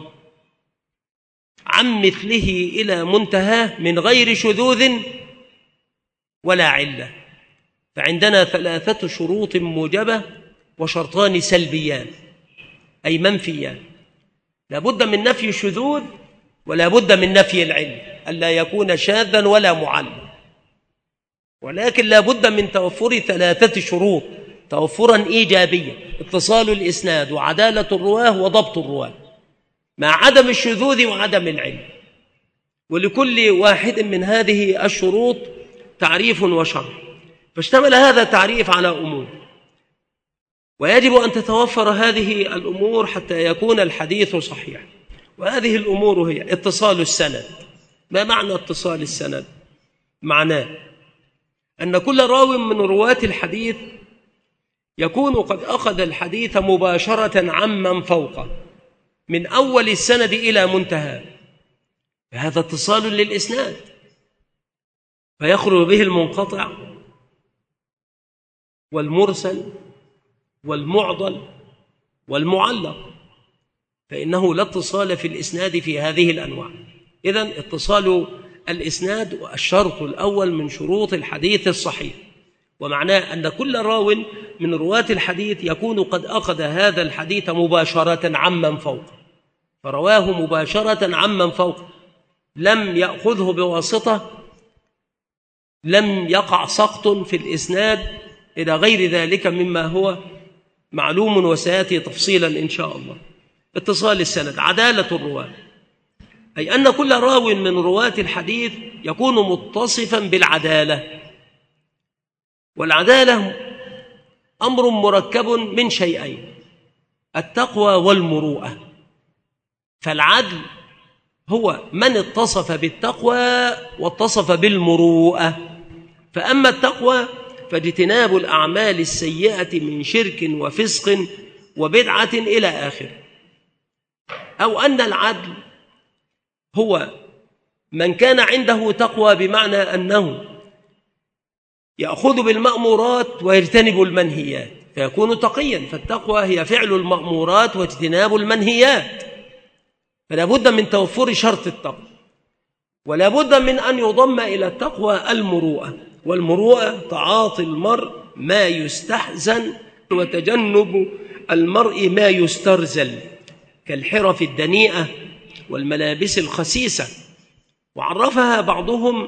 عن مثله إلى منتهاه من غير شذوذ ولا علة. فعندنا ثلاثة شروط موجبة وشرطان سلبيان أي منفيان. لا بد من نفي الشذوذ ولا بد من نفي العلة، ألا يكون شاذا ولا معلل. ولكن لا بد من توفر ثلاثة شروط توفرا إيجابيا: اتصال الإسناد وعدالة الرواه وضبط الرواه، مع عدم الشذوذ وعدم العلة. ولكل واحد من هذه الشروط تعريف وشرح، فاشتمل هذا التعريف على أمور، ويجب أن تتوفر هذه الأمور حتى يكون الحديث صحيح. وهذه الأمور هي اتصال السند. ما معنى اتصال السند؟ معناه أن كل راو من رواة الحديث يكون قد أخذ الحديث مباشرة عمن فوقه من أول السند إلى منتهى، فهذا اتصال للإسناد، فيخرج به المنقطع والمرسل والمعضل والمعلق، فإنه لا اتصال في الإسناد في هذه الأنواع. إذن اتصال الإسناد الشرط الأول من شروط الحديث الصحيح، ومعناه أن كل راو من رواة الحديث يكون قد أخذ هذا الحديث مباشرة عمن فوق، فرواه مباشرة عمن فوق، لم يأخذه بواسطة، لم يقع سقط في الإسناد إلى غير ذلك مما هو معلوم وسيأتي تفصيلا إن شاء الله. اتصال السند، عدالة الرواة، أي أن كل راو من رواة الحديث يكون متصفا بالعدالة. والعدالة أمر مركب من شيئين: التقوى والمروءة. فالعدل هو من اتصف بالتقوى واتصف بالمروءة. فأما التقوى فاجتناب الأعمال السيئة من شرك وفسق وبدعة إلى آخره. أو أن العدل هو من كان عنده تقوى بمعنى أنه يأخذ بالمأمورات ويجتنب المنهيات فيكون تقيا، فالتقوى هي فعل المأمورات واجتناب المنهيات. فلا بد من توفر شرط التقوى، ولا بد من أن يضم إلى التقوى المروءة. والمروءة تعاطي المرء ما يستحزن وتجنب المرء ما يسترزل، كالحرف الدنيئة والملابس الخسيسة. وعرفها بعضهم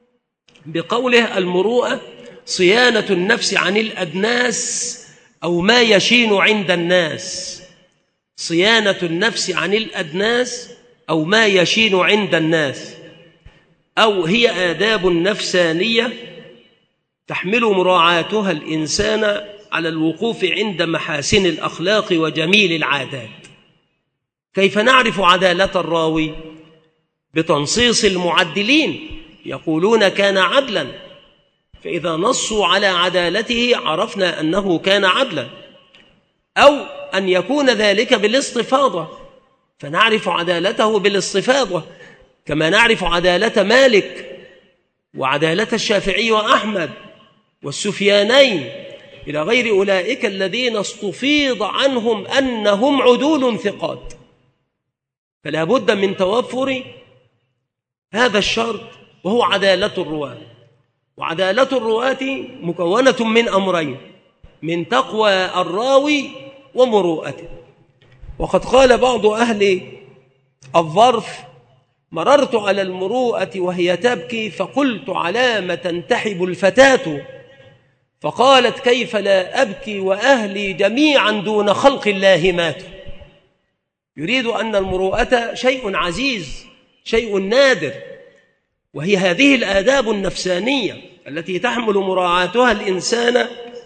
بقوله: المروءة صيانة النفس عن الأدناس أو ما يشين عند الناس. صيانة النفس عن الأدناس أو ما يشين عند الناس، أو هي آداب نفسانية تحمل مراعاتها الإنسان على الوقوف عند محاسن الأخلاق وجميل العادات. كيف نعرف عدالة الراوي؟ بتنصيص المعدلين، يقولون كان عدلا، فإذا نصوا على عدالته عرفنا أنه كان عدلا. أو أن يكون ذلك بالاستفاضة، فنعرف عدالته بالاستفاضة، كما نعرف عدالة مالك وعدالة الشافعي وأحمد والسفيانين إلى غير أولئك الذين استفيض عنهم أنهم عدول ثقات. فلا بد من توفر هذا الشرط، وهو عدالة الرواة. وعدالة الرواة مكونة من أمرين: من تقوى الراوي ومروءته. وقد قال بعض أهل الظرف: مررت على المروءة وهي تبكي فقلت: على ما تنتحب الفتاة؟ فقالت: كيف لا أبكي وأهلي جميعا دون خلق الله ماتوا. يريد أن المروءة شيء عزيز، شيء نادر، وهي هذه الآداب النفسانية التي تحمل مراعاتها الإنسان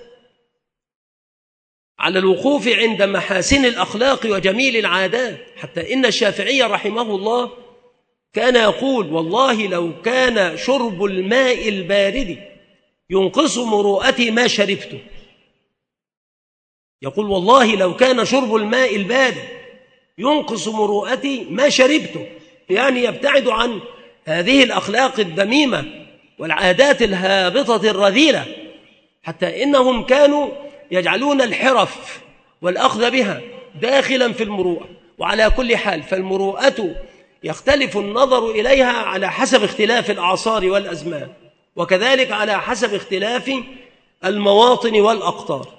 على الوقوف عند محاسن الأخلاق وجميل العادات، حتى إن الشافعي رحمه الله كان يقول: والله لو كان شرب الماء البارد ينقص مروءتي ما شربته. يقول: والله لو كان شرب الماء البارد ينقص مروءتي ما شربته، يعني يبتعد عن هذه الأخلاق الذميمة والعادات الهابطة الرذيلة، حتى إنهم كانوا يجعلون الحرف والأخذ بها داخلا في المروءة. وعلى كل حال فالمروءة يختلف النظر إليها على حسب اختلاف الأعصار والأزمان، وكذلك على حسب اختلاف المواطن والأقطار.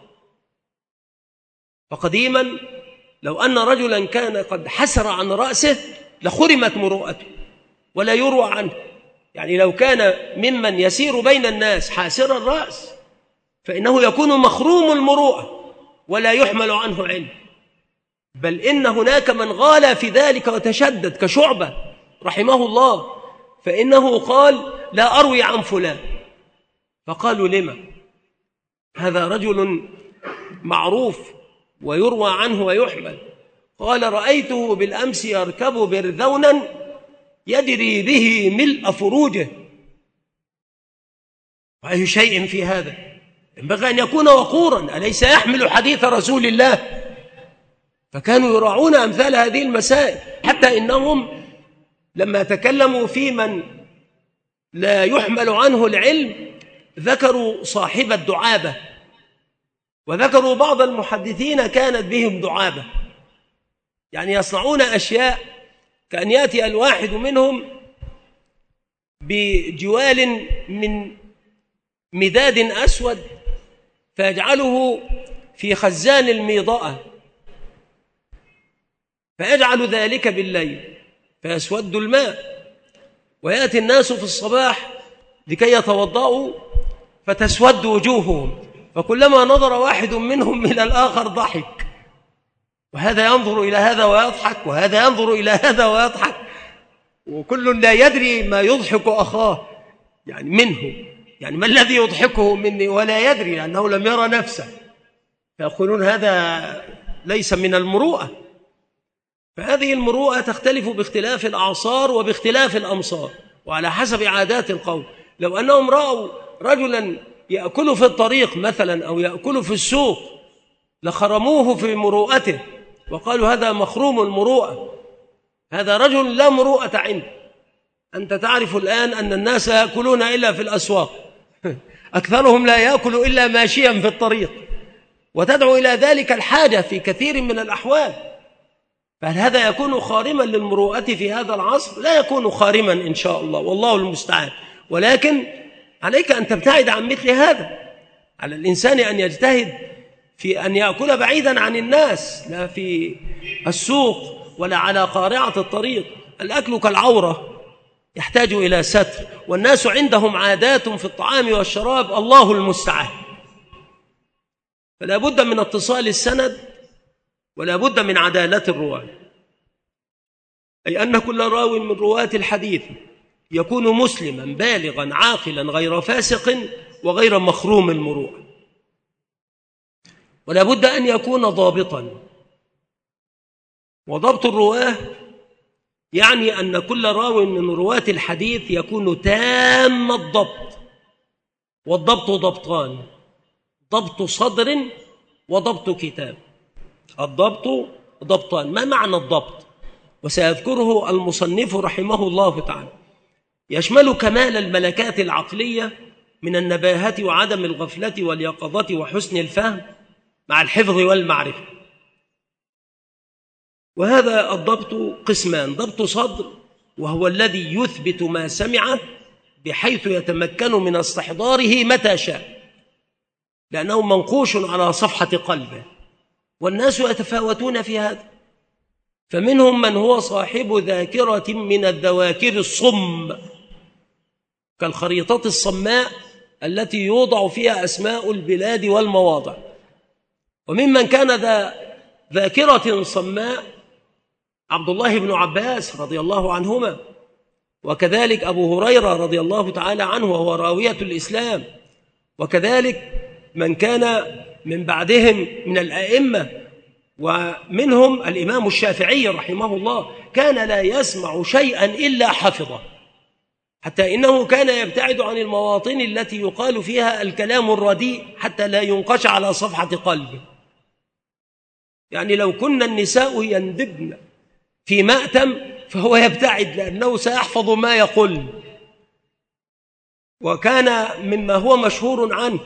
فقديما لو أن رجلا كان قد حسر عن رأسه لخرمت مروءته ولا يروى عنه، يعني لو كان ممن يسير بين الناس حاسر الرأس فإنه يكون مخروم المروءة ولا يحمل عنه علم، بل إن هناك من غالى في ذلك وتشدد كشعبة رحمه الله، فإنه قال: لا أروي عن فلان. فقالوا: لما؟ هذا رجل معروف ويروى عنه ويحمل. قال: رأيته بالأمس يركب برذونا يدري به ملء فروجه. وأي شيء في هذا؟ ينبغي أن يكون وقورا، أليس يحمل حديث رسول الله؟ فكانوا يراعون أمثال هذه المسائل، حتى إنهم لما تكلموا في من لا يحمل عنه العلم ذكروا صاحب الدعابة، وذكروا بعض المحدثين كانت بهم دعابة، يعني يصنعون أشياء كأن يأتي الواحد منهم بجوال من مداد أسود فيجعله في خزان الميضاء، فيجعل ذلك بالليل فيسود الماء، ويأتي الناس في الصباح لكي يتوضأوا فتسود وجوههم، فكلما نظر واحد منهم إلى الآخر ضحك، وهذا ينظر إلى هذا ويضحك، وهذا ينظر إلى هذا ويضحك، وكل لا يدري ما يضحك أخاه يعني منه، يعني ما الذي يضحكه مني ولا يدري لأنه لم يرى نفسه، فيقولون هذا ليس من المروءة. فهذه المروءة تختلف باختلاف الأعصار وباختلاف الأمصار وعلى حسب عادات القوم. لو أنهم رأوا رجلا يأكل في الطريق مثلا أو يأكل في السوق لخرموه في مروءته وقالوا هذا مخروم المروءة، هذا رجل لا مروءة عنده. أنت تعرف الآن أن الناس يأكلون إلا في الأسواق، أكثرهم لا يأكل إلا ماشيا في الطريق، وتدعو إلى ذلك الحاجة في كثير من الأحوال. فهل هذا يكون خارما للمروءة في هذا العصر؟ لا يكون خارما إن شاء الله، والله المستعان. ولكن عليك أن تبتعد عن مثل هذا. على الإنسان أن يجتهد في أن يأكل بعيدا عن الناس، لا في السوق ولا على قارعة الطريق. الأكل كالعورة يحتاج إلى ستر، والناس عندهم عادات في الطعام والشراب الله المستعان. فلا بد من اتصال السند ولا بد من عدالة الرواة، أي أن كل راو من رواة الحديث يكون مسلما بالغا عاقلا غير فاسق وغير مخروم المروءة، ولا بد أن يكون ضابطا. وضبط الرواه يعني أن كل راو من رواة الحديث يكون تام الضبط، والضبط ضبطان: ضبط صدر وضبط كتاب. الضبط ضبطان. ما معنى الضبط؟ وسيذكره المصنف رحمه الله تعالى. يشمل كمال الملكات العقلية من النباهة وعدم الغفلة واليقظة وحسن الفهم مع الحفظ والمعرفة. وهذا الضبط قسمان: ضبط صدر وهو الذي يثبت ما سمعه بحيث يتمكن من استحضاره متى شاء، لأنه منقوش على صفحة قلبه، والناس يتفاوتون في هذا، فمنهم من هو صاحب ذاكرة من الذواكر الصم كالخريطة الصماء التي يوضع فيها أسماء البلاد والمواضع، وممن كان ذا ذاكرة صماء عبد الله بن عباس رضي الله عنهما، وكذلك أبو هريرة رضي الله تعالى عنه وهو راوية الإسلام، وكذلك من كان من بعدهم من الأئمة، ومنهم الإمام الشافعي رحمه الله، كان لا يسمع شيئا إلا حفظه، حتى إنه كان يبتعد عن المواطن التي يقال فيها الكلام الرديء حتى لا ينقش على صفحة قلبه. يعني لو كنا النساء يندبن في مأتم فهو يبتعد لأنه سيحفظ ما يقول. وكان مما هو مشهور عنه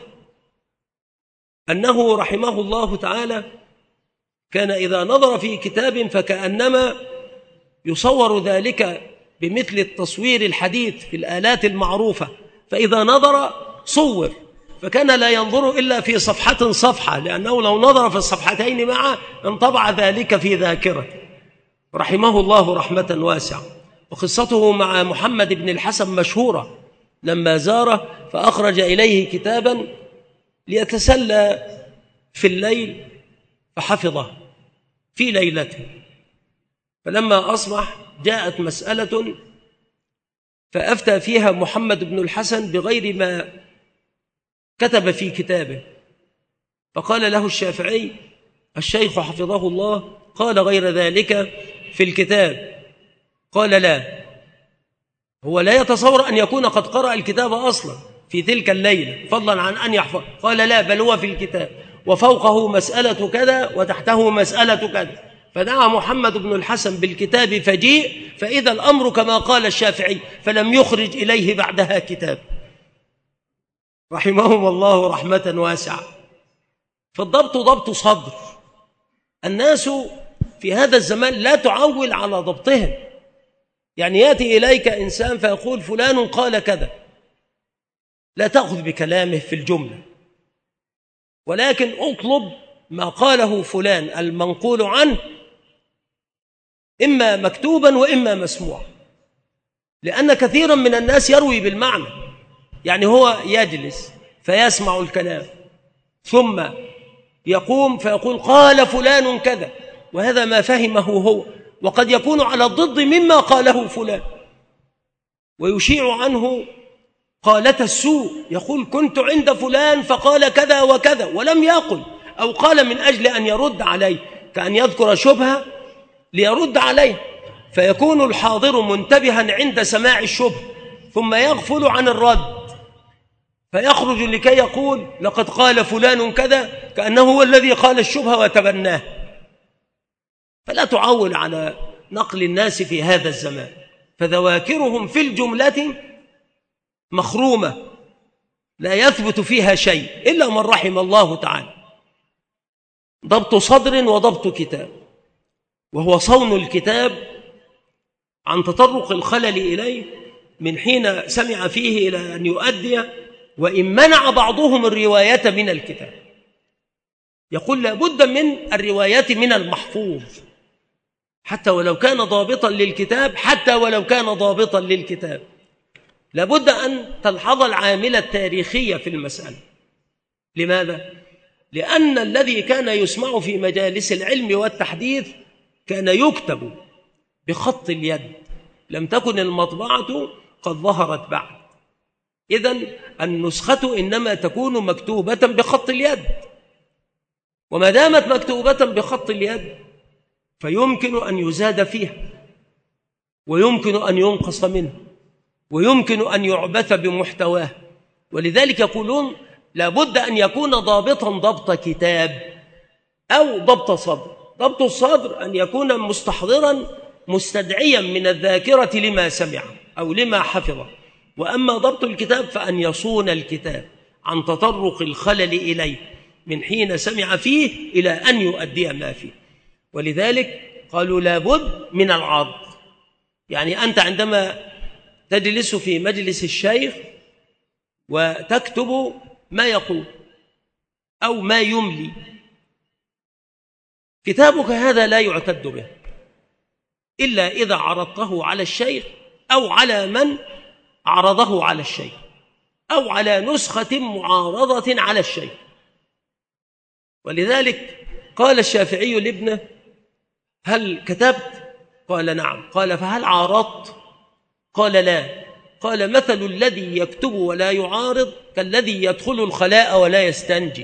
أنه رحمه الله تعالى كان إذا نظر في كتاب فكأنما يصور ذلك بمثل التصوير الحديث في الآلات المعروفة، فإذا نظر صور، فكان لا ينظر إلا في صفحة صفحة، لأنه لو نظر في الصفحتين معا انطبع ذلك في ذاكرته رحمه الله رحمة واسعة. وقصته مع محمد بن الحسن مشهورة، لما زاره فأخرج إليه كتابا ليتسلى في الليل فحفظه في ليلته، فلما أصبح جاءت مسألة فأفتى فيها محمد بن الحسن بغير ما كتب في كتابه، فقال له الشافعي الشيخ حفظه الله قال غير ذلك في الكتاب. قال لا، هو لا يتصور أن يكون قد قرأ الكتاب أصلا في تلك الليلة فضلا عن أن يحفظ. قال لا، بل هو في الكتاب وفوقه مسألة كذا وتحته مسألة كذا. فدعا محمد بن الحسن بالكتاب فجيء، فإذا الأمر كما قال الشافعي، فلم يخرج إليه بعدها كتاب رحمهم الله رحمة واسعة. فالضبط ضبط صدر. الناس في هذا الزمان لا تعول على ضبطهم. يعني يأتي إليك إنسان فيقول فلان قال كذا، لا تأخذ بكلامه في الجملة، ولكن اطلب ما قاله فلان المنقول عنه إما مكتوبا وإما مسموعا، لأن كثيرا من الناس يروي بالمعنى. يعني هو يجلس فيسمع الكلام ثم يقوم فيقول قال فلان كذا، وهذا ما فهمه هو، وقد يكون على الضد مما قاله فلان، ويشيع عنه قالة السوء، يقول كنت عند فلان فقال كذا وكذا ولم يقل، أو قال من أجل أن يرد عليه، كأن يذكر شبهة ليرد عليه، فيكون الحاضر منتبها عند سماع الشبه ثم يغفل عن الرد، فيخرج لكي يقول لقد قال فلان كذا، كأنه هو الذي قال الشبهة وتبناه. فلا تعول على نقل الناس في هذا الزمان، فذواكرهم في الجملة مخرومة لا يثبت فيها شيء إلا من رحم الله تعالى. ضبط صدر وضبط كتاب، وهو صون الكتاب عن تطرق الخلل إليه من حين سمع فيه إلى أن يؤدي، وإن منع بعضهم الرواية من الكتاب. يقول لابد من الرواية من المحفوظ حتى ولو كان ضابطا للكتاب، حتى ولو كان ضابطا للكتاب لابد أن تلحظ العاملة التاريخية في المسألة. لماذا؟ لأن الذي كان يسمع في مجالس العلم والتحديث كان يكتب بخط اليد، لم تكن المطبعة قد ظهرت بعد، إذن النسخة إنما تكون مكتوبة بخط اليد، وما دامت مكتوبة بخط اليد فيمكن أن يزاد فيها، ويمكن أن ينقص منه، ويمكن أن يعبث بمحتواه. ولذلك يقولون لابد أن يكون ضابطا ضبط كتاب أو ضبط صدر. ضبط الصدر أن يكون مستحضرا مستدعيا من الذاكرة لما سمع أو لما حفظ، وأما ضبط الكتاب فأن يصون الكتاب عن تطرق الخلل إليه من حين سمع فيه إلى أن يؤدي ما فيه. ولذلك قالوا لابد من العرض. يعني أنت عندما تجلس في مجلس الشيخ وتكتب ما يقول أو ما يملي، كتابك هذا لا يعتد به إلا إذا عرضته على الشيخ أو على من عرضه على الشيخ أو على نسخة معارضة على الشيخ. ولذلك قال الشافعي لابنه هل كتبت؟ قال نعم. قال فهل عارضت؟ قال لا، قال مثل الذي يكتب ولا يعارض كالذي يدخل الخلاء ولا يستنجي.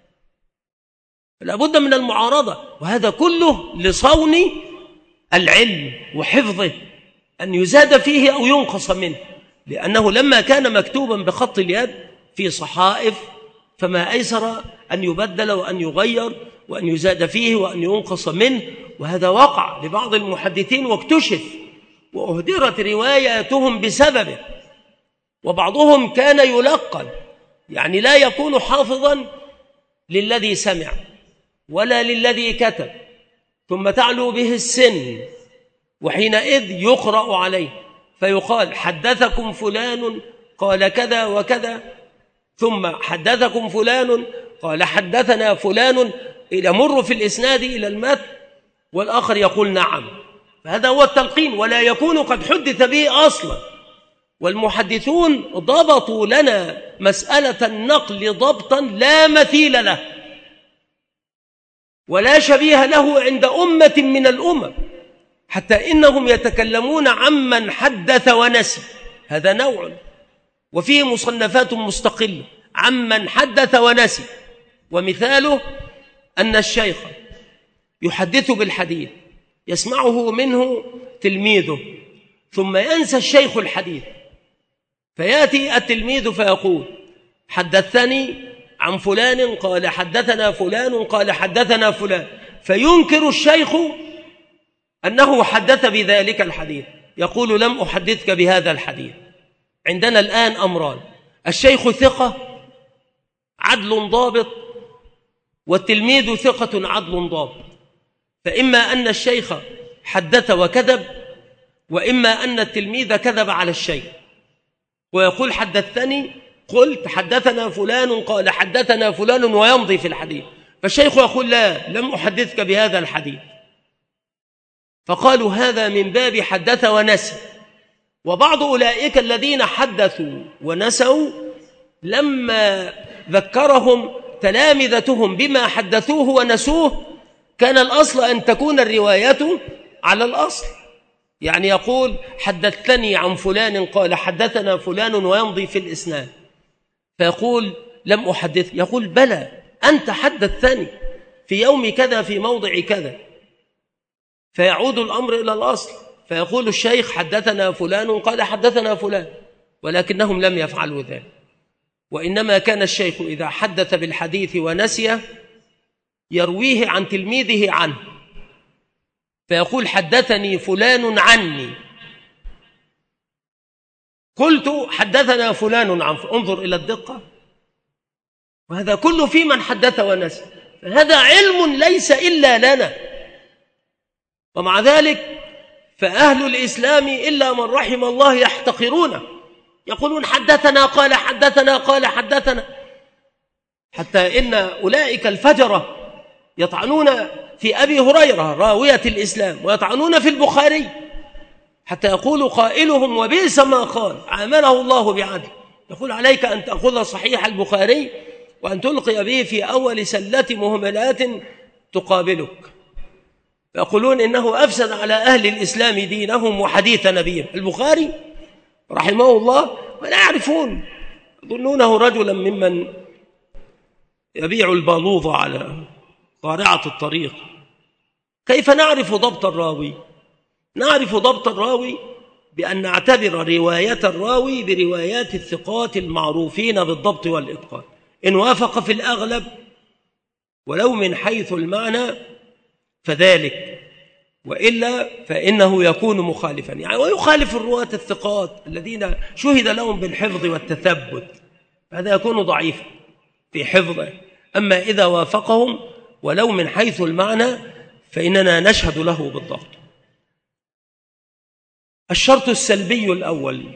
لا بد من المعارضة، وهذا كله لصون العلم وحفظه، أن يزاد فيه أو ينقص منه، لأنه لما كان مكتوبا بخط اليد في صحائف فما أيسر أن يبدل وأن يغير وأن يزاد فيه وأن ينقص منه. وهذا وقع لبعض المحدثين واكتشف وأهدرت رواياتهم بسببه. وبعضهم كان يلقن، يعني لا يكون حافظا للذي سمع ولا للذي كتب، ثم تعلو به السن، وحينئذ يقرأ عليه فيقال حدثكم فلان قال كذا وكذا، ثم حدثكم فلان قال حدثنا فلان، يمر في الإسناد إلى المتن والآخر يقول نعم. فهذا هو التلقين، ولا يكون قد حدث به أصلا. والمحدثون ضبطوا لنا مسألة النقل ضبطا لا مثيل له ولا شبيه له عند أمة من الأمم، حتى إنهم يتكلمون عمن حدث ونسي، هذا نوع، وفيه مصنفات مستقلة عمن حدث ونسي. ومثاله أن الشيخ يحدث بالحديث يسمعه منه تلميذه، ثم ينسى الشيخ الحديث، فيأتي التلميذ فيقول حدثني عن فلان قال حدثنا فلان قال حدثنا فلان، فينكر الشيخ أنه حدث بذلك الحديث، يقول لم أحدثك بهذا الحديث. عندنا الآن أمران: الشيخ ثقة عدل ضابط، والتلميذ ثقة عدل ضابط، فإما أن الشيخ حدث وكذب، وإما أن التلميذ كذب على الشيخ ويقول حدثني، قلت حدثنا فلان قال حدثنا فلان ويمضي في الحديث، فالشيخ يقول لا لم أحدثك بهذا الحديث، فقالوا هذا من باب حدث ونسي. وبعض أولئك الذين حدثوا ونسوا لما ذكرهم تلامذتهم بما حدثوه ونسوه كان الأصل أن تكون الرواية على الأصل، يعني يقول حدثتني عن فلان قال حدثنا فلان ويمضي في الإسناد، فيقول لم أحدث، يقول بلى أنت حدثتني في يوم كذا في موضع كذا، فيعود الأمر إلى الأصل، فيقول الشيخ حدثنا فلان قال حدثنا فلان، ولكنهم لم يفعلوا ذلك. وإنما كان الشيخ إذا حدث بالحديث ونسيه يرويه عن تلميذه عنه، فيقول حدثني فلان عني، قلت حدثنا فلان عن، انظر إلى الدقة، وهذا كله في من حدث ونسي، فهذا علم ليس إلا لنا. ومع ذلك فأهل الإسلام إلا من رحم الله يحتقرونه، يقولون حدثنا قال حدثنا قال حدثنا، حتى إن أولئك الفجرة يطعنون في أبي هريرة راوية الإسلام ويطعنون في البخاري، حتى يقول قائلهم وبئس ما قال عامله الله بعدل، يقول عليك أن تأخذ صحيح البخاري وأن تلقي به في أول سلة مهملات تقابلك. يقولون إنه أفسد على أهل الإسلام دينهم وحديث نبيهم. البخاري رحمه الله ولا يعرفون، يظنونه رجلا ممن يبيع البالوض على قارعة الطريق. كيف نعرف ضبط الراوي؟ نعرف ضبط الراوي بأن نعتبر رواية الراوي بروايات الثقات المعروفين بالضبط والإتقان، إن وافق في الأغلب ولو من حيث المعنى فذلك، وإلا فإنه يكون مخالفا، يعني ويخالف الرواة الثقات الذين شهد لهم بالحفظ والتثبت، هذا يكون ضعيفا في حفظه. أما إذا وافقهم ولو من حيث المعنى فإننا نشهد له بالضبط. الشرط السلبي الأول،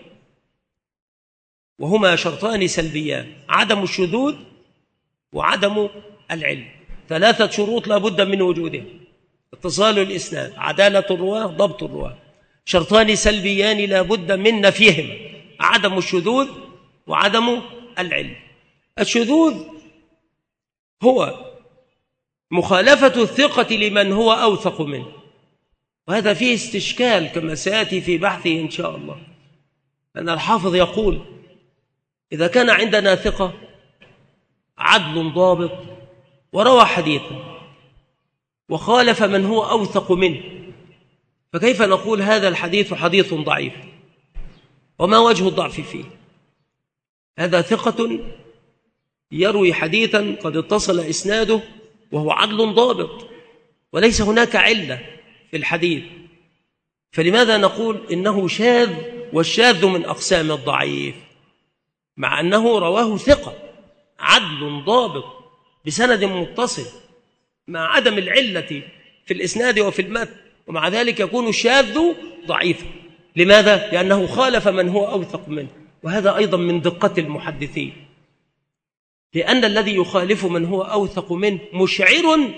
وهما شرطان سلبيان: عدم الشذوذ وعدم العلم. ثلاثة شروط لا بد من وجودها: اتصال الإسناد، عدالة الرواة، ضبط الرواة. شرطان سلبيان لا بد من نفيهما: عدم الشذوذ وعدم العلم. الشذوذ هو مخالفة الثقة لمن هو أوثق منه، وهذا فيه استشكال كما سيأتي في بحثه إن شاء الله. أن الحافظ يقول إذا كان عندنا ثقة عدل ضابط وروى حديثا وخالف من هو أوثق منه، فكيف نقول هذا الحديث حديث ضعيف؟ وما وجه الضعف فيه؟ هذا ثقة يروي حديثا قد اتصل إسناده وهو عدل ضابط وليس هناك علة في الحديث، فلماذا نقول إنه شاذ والشاذ من أقسام الضعيف مع أنه رواه ثقة عدل ضابط بسند متصل مع عدم العلة في الإسناد وفي المتن، ومع ذلك يكون الشاذ ضعيفا؟ لماذا؟ لأنه خالف من هو أوثق منه، وهذا أيضا من دقة المحدثين، لأن الذي يخالف من هو أوثق منه مشعر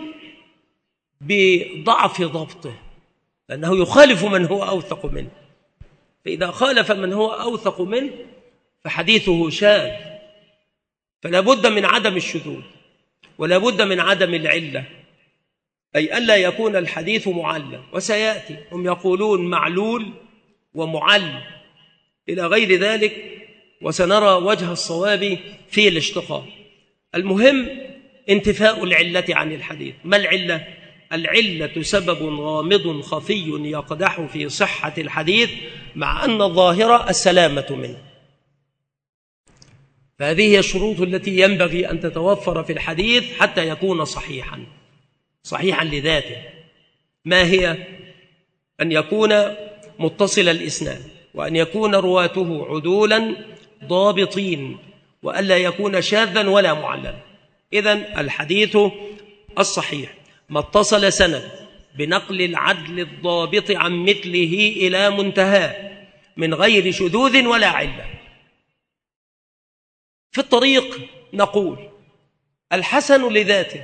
بضعف ضبطه، لأنه يخالف من هو أوثق منه، فإذا خالف من هو أوثق منه فحديثه شاذ، فلا بد من عدم الشذوذ ولا بد من عدم العلة، أي ألا يكون الحديث معلل. وسيأتي هم يقولون معلول ومعل إلى غير ذلك، وسنرى وجه الصواب في الاشتقاق. المهم انتفاء العلة عن الحديث. ما العلة؟ العلة سبب غامض خفي يقدح في صحة الحديث مع أن الظاهرة السلامة منه. فهذه هي الشروط التي ينبغي أن تتوفر في الحديث حتى يكون صحيحا صحيحا لذاته. ما هي؟ أن يكون متصل الإسناد، وأن يكون رواته عدولا ضابطين، وألا يكون شاذا ولا معللا. إذن الحديث الصحيح ما اتصل سند بنقل العدل الضابط عن مثله إلى منتهى من غير شذوذ ولا علة. في الطريق نقول الحسن لذاته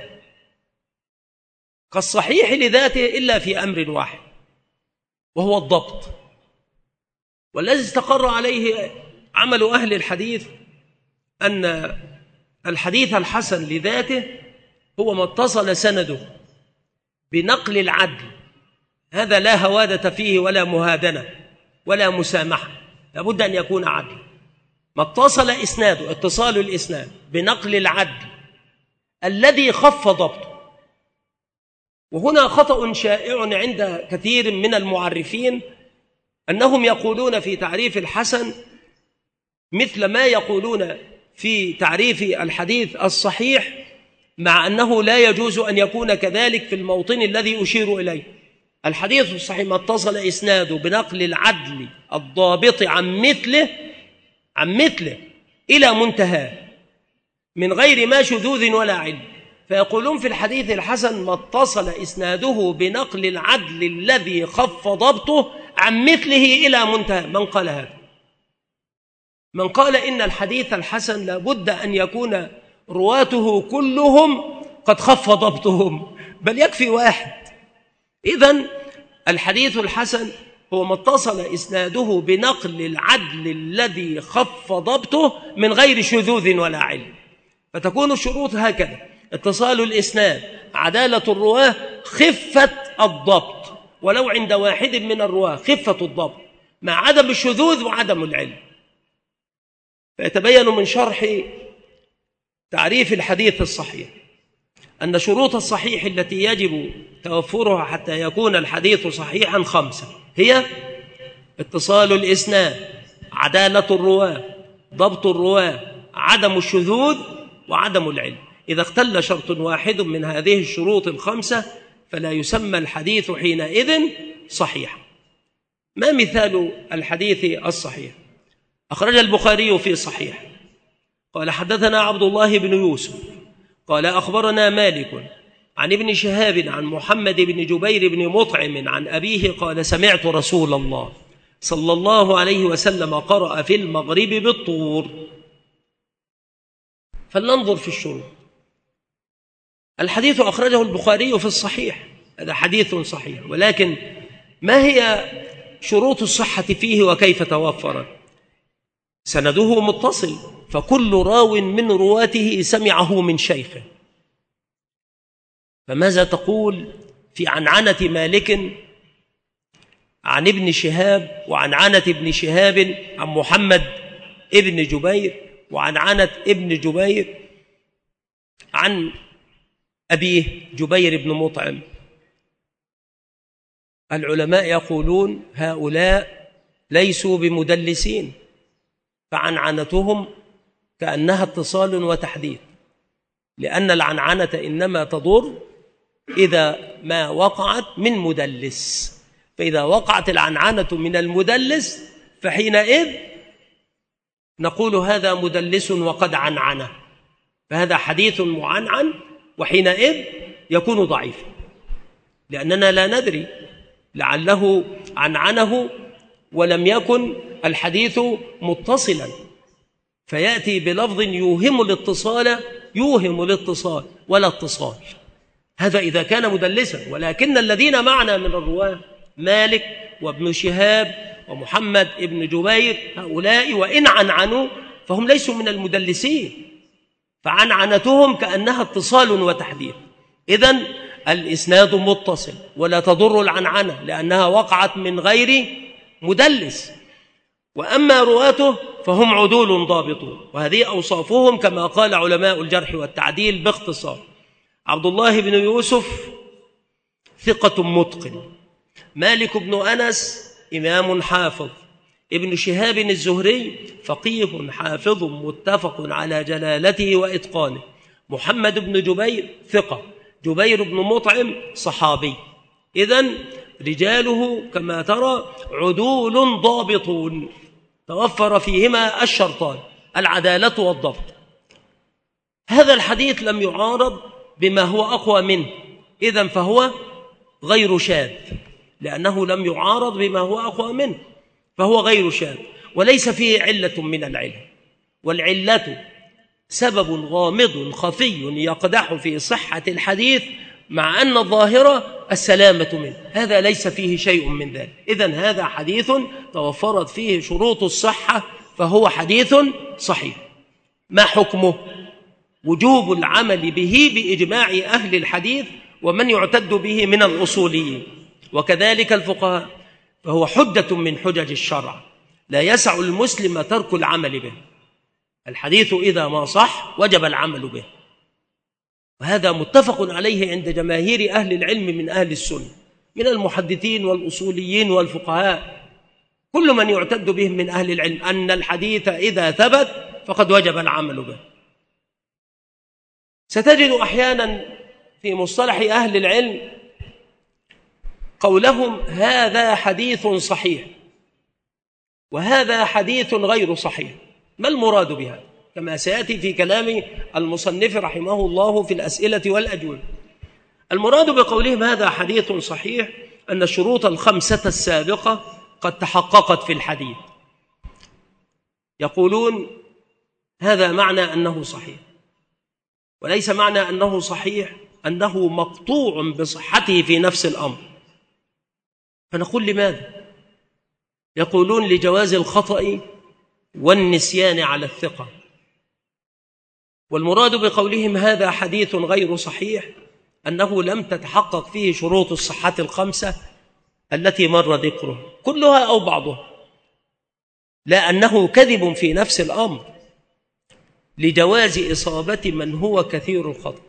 كالصحيح لذاته إلا في أمر واحد وهو الضبط، والذي استقر عليه عمل أهل الحديث أن الحديث الحسن لذاته هو ما اتصل سنده بنقل العدل، هذا لا هوادة فيه ولا مهادنة ولا مسامحة، لابد أن يكون عدل. ما اتصل إسناده اتصال الإسناد بنقل العدل الذي خف ضبطه. وهنا خطأ شائع عند كثير من المعرفين أنهم يقولون في تعريف الحسن مثل ما يقولون في تعريف الحديث الصحيح، مع أنه لا يجوز أن يكون كذلك في الموطن الذي أشير إليه. الحديث الصحيح ما اتصل إسناده بنقل العدل الضابط عن مثله عن مثله إلى منتهى من غير ما شذوذ ولا علم. فيقولون في الحديث الحسن ما اتصل إسناده بنقل العدل الذي خف ضبطه عن مثله إلى منتهى. من قال هذا؟ من قال إن الحديث الحسن لابد أن يكون رواته كلهم قد خف ضبطهم، بل يكفي واحد. إذن الحديث الحسن هو ما اتصل إسناده بنقل العدل الذي خف ضبطه من غير شذوذ ولا علم. فتكون الشروط هكذا: اتصال الإسناد، عدالة الرواه، خفة الضبط ولو عند واحد من الرواه، خفة الضبط مع عدم الشذوذ وعدم العلم. فيتبين من شرح تعريف الحديث الصحيح أن شروط الصحيح التي يجب توفرها حتى يكون الحديث صحيحا خمسة، هي اتصال الإسناد، عدالة الرواه، ضبط الرواه، عدم الشذوذ وعدم العلم. إذا اختل شرط واحد من هذه الشروط الخمسة فلا يسمى الحديث حينئذ صحيحا. ما مثال الحديث الصحيح؟ أخرج البخاري في صحيح قال حدثنا عبد الله بن يوسف قال أخبرنا مالك عن ابن شهاب عن محمد بن جبير بن مطعم عن أبيه قال سمعت رسول الله صلى الله عليه وسلم قرأ في المغرب بالطور. فلننظر في الشروط. الحديث أخرجه البخاري في الصحيح، هذا حديث صحيح، ولكن ما هي شروط الصحة فيه وكيف توفرت؟ سنده متصل، فكل راو من رواته سمعه من شيخه. فماذا تقول في عنعنة مالك عن ابن شهاب وعن عنة ابن شهاب عن محمد ابن جبير وعن عنة ابن جبير عن أبيه جبير بن مطعم. العلماء يقولون هؤلاء ليسوا بمدلسين، فعنعنتهم كأنها اتصال وتحديث، لأن العنعنة إنما تضر إذا ما وقعت من مدلس، فإذا وقعت العنعنة من المدلس فحينئذ نقول هذا مدلس وقد عنعنه، فهذا حديث معنعن، وحينئذ يكون ضعيفا، لأننا لا ندري لعله عنعنه ولم يكن الحديث متصلا، فيأتي بلفظ يوهم الاتصال يوهم الاتصال ولا اتصال، هذا إذا كان مدلسا. ولكن الذين معنا من الرواة مالك وابن شهاب ومحمد ابن جبير هؤلاء وإن عنعنوا فهم ليسوا من المدلسين، فعنعنتهم كأنها اتصال وتحديث. إذن الإسناد متصل ولا تضر العنعنة لأنها وقعت من غير مدلس. وأما رواته فهم عدول ضابطون، وهذه أوصافهم كما قال علماء الجرح والتعديل باختصار: عبد الله بن يوسف ثقة متقن، مالك بن أنس إمام حافظ، ابن شهاب الزهري فقيه حافظ متفق على جلالته وإتقانه، محمد بن جبير ثقة، جبير بن مطعم صحابي. إذن رجاله كما ترى عدول ضابطون توفر فيهما الشرطان العدالة والضبط. هذا الحديث لم يعارض بما هو أقوى منه، إذن فهو غير شاذ، لأنه لم يعارض بما هو أقوى منه فهو غير شاذ، وليس فيه علة من العلم، والعلة سبب غامض خفي يقدح في صحة الحديث مع أن الظاهرة السلامة منه، هذا ليس فيه شيء من ذلك. إذن هذا حديث توفرت فيه شروط الصحة فهو حديث صحيح. ما حكمه؟ وجوب العمل به بإجماع أهل الحديث ومن يعتد به من الأصوليين وكذلك الفقهاء، فهو حجة من حجج الشرع لا يسع المسلم ترك العمل به. الحديث إذا ما صح وجب العمل به، وهذا متفق عليه عند جماهير أهل العلم من أهل السنة من المحدثين والأصوليين والفقهاء، كل من يعتد به من أهل العلم أن الحديث إذا ثبت فقد وجب العمل به. ستجد أحيانا في مصطلح أهل العلم قولهم هذا حديث صحيح وهذا حديث غير صحيح. ما المراد بها؟ كما سيأتي في كلام المصنف رحمه الله في الأسئلة والأجوبة. المراد بقولهم هذا حديث صحيح أن الشروط الخمسة السابقة قد تحققت في الحديث، يقولون هذا معنى أنه صحيح، وليس معنى أنه صحيح أنه مقطوع بصحته في نفس الأمر. فنقول لماذا؟ يقولون لجواز الخطأ والنسيان على الثقة. والمراد بقولهم هذا حديث غير صحيح أنه لم تتحقق فيه شروط الصحة الخمسة التي مر ذكرها كلها أو بعضها، لا أنه كذب في نفس الأمر لجواز إصابة من هو كثير الخطأ.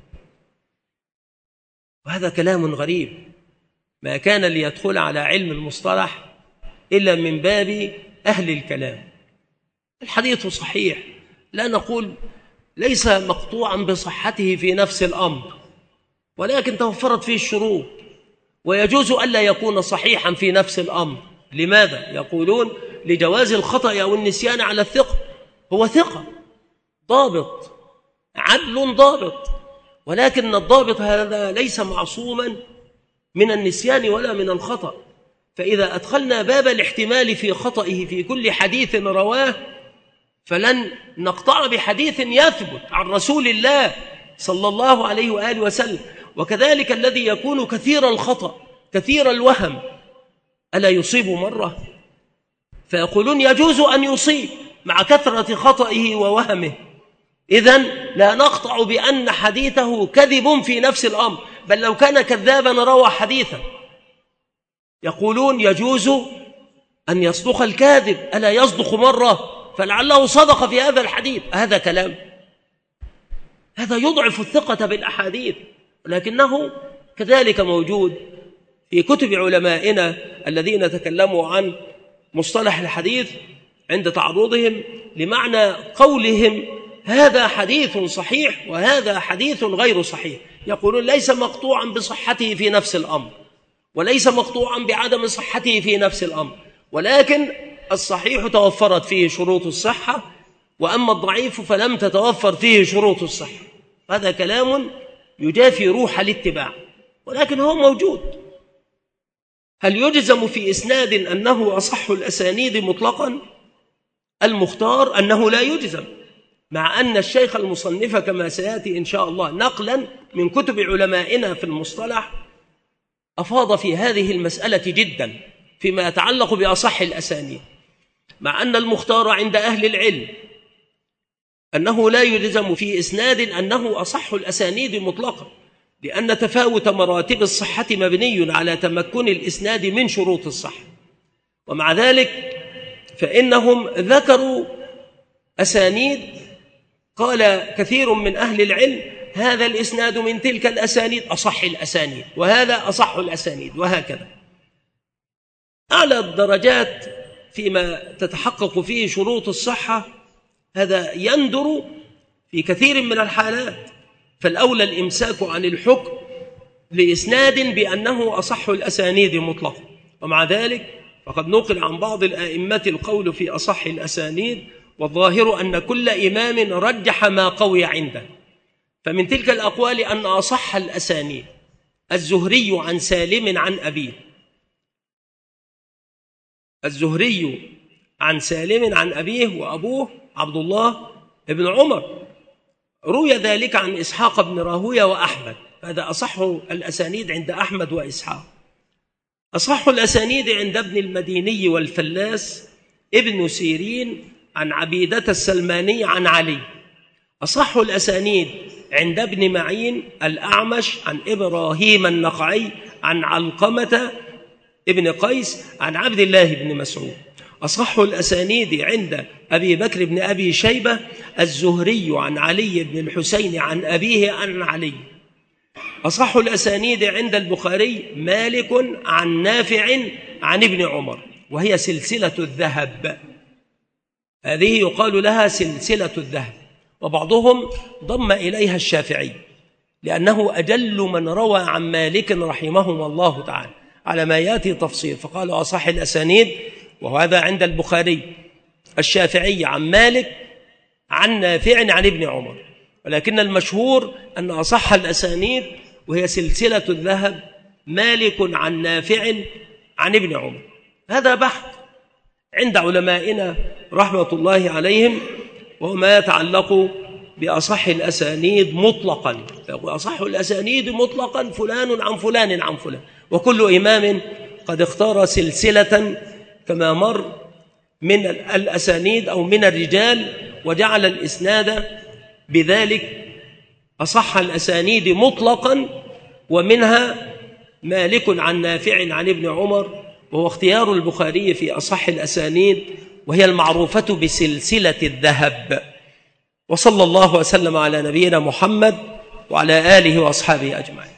وهذا كلام غريب ما كان ليدخل على علم المصطلح إلا من باب أهل الكلام. الحديث صحيح، لا نقول ليس مقطوعا بصحته في نفس الأمر، ولكن توفرت فيه الشروط، ويجوز ألا يكون صحيحا في نفس الأمر. لماذا؟ يقولون لجواز الخطأ أو النسيان على الثقة، هو ثقة ضابط عدل ضابط، ولكن الضابط هذا ليس معصوما من النسيان ولا من الخطأ. فإذا أدخلنا باب الاحتمال في خطئه في كل حديث رواه فلن نقطع بحديث يثبت عن رسول الله صلى الله عليه وآله وسلم. وكذلك الذي يكون كثير الخطأ كثير الوهم ألا يصيب مرة؟ فيقولون يجوز أن يصيب مع كثرة خطئه ووهمه. إذن لا نقطع بأن حديثه كذب في نفس الأمر، بل لو كان كذابا روى حديثا يقولون يجوز أن يصدق الكاذب، ألا يصدق مرة فلعله صدق في هذا الحديث. هذا كلام، هذا يضعف الثقة بالأحاديث، لكنه كذلك موجود في كتب علمائنا الذين تكلموا عن مصطلح الحديث عند تعرضهم لمعنى قولهم هذا حديث صحيح وهذا حديث غير صحيح. يقولون ليس مقطوعا بصحته في نفس الأمر، وليس مقطوعا بعدم صحته في نفس الأمر، ولكن الصحيح توفرت فيه شروط الصحة، وأما الضعيف فلم تتوفر فيه شروط الصحة. هذا كلام يجافي روح الاتباع، ولكن هو موجود. هل يجزم في إسناد أنه أصح الأسانيد مطلقا؟ المختار أنه لا يجزم، مع أن الشيخ المصنف كما سيأتي إن شاء الله نقلا من كتب علمائنا في المصطلح أفاض في هذه المسألة جدا فيما يتعلق بأصح الأسانيد، مع أن المختار عند أهل العلم أنه لا يجزم في إسناد أنه أصح الأسانيد مطلقا، لأن تفاوت مراتب الصحة مبني على تمكن الإسناد من شروط الصحة. ومع ذلك فإنهم ذكروا أسانيد قال كثير من أهل العلم هذا الإسناد من تلك الأسانيد أصح الأسانيد، وهذا أصح الأسانيد، وهكذا. أعلى الدرجات فيما تتحقق فيه شروط الصحة هذا يندر في كثير من الحالات، فالأولى الإمساك عن الحكم لإسناد بأنه أصح الأسانيد مطلقا. ومع ذلك فقد نقل عن بعض الآئمة القول في أصح الأسانيد، والظاهر أن كل إمام رجح ما قوي عنده. فمن تلك الأقوال أن أصح الأسانيد الزهري عن سالم عن أبيه، الزهري عن سالم عن أبيه، وأبوه عبد الله بن عمر، روي ذلك عن إسحاق بن راهويه وأحمد، هذا أصح الأسانيد عند أحمد وإسحاق. أصح الأسانيد عند ابن المديني والفلاس ابن سيرين عن عبيدة السلماني عن علي. أصح الأسانيد عند ابن معين الأعمش عن إبراهيم النخعي عن علقمة ابن قيس عن عبد الله بن مسعود. أصح الأسانيد عند أبي بكر بن أبي شيبة الزهري عن علي بن الحسين عن أبيه عن علي. أصح الأسانيد عند البخاري مالك عن نافع عن ابن عمر، وهي سلسلة الذهب، هذه يقال لها سلسلة الذهب، وبعضهم ضم إليها الشافعي لأنه أجل من روى عن مالك رحمه الله تعالى على ما يأتي تفصيل، فقالوا أصح الأسانيد، وهذا عند البخاري الشافعي عن مالك عن نافع عن ابن عمر، ولكن المشهور أن أصح الأسانيد وهي سلسلة الذهب مالك عن نافع عن ابن عمر. هذا بحث عند علمائنا رحمة الله عليهم، وهو ما يتعلق بأصح الأسانيد مطلقا. أصح الأسانيد مطلقا فلان عن فلان عن فلان، وكل إمام قد اختار سلسلة كما مر من الأسانيد أو من الرجال، وجعل الإسناد بذلك أصح الأسانيد مطلقا، ومنها مالك عن نافع عن ابن عمر، وهو اختيار البخاري في أصح الأسانيد، وهي المعروفة بسلسلة الذهب. وصلى الله وسلم على نبينا محمد وعلى آله وأصحابه أجمعين.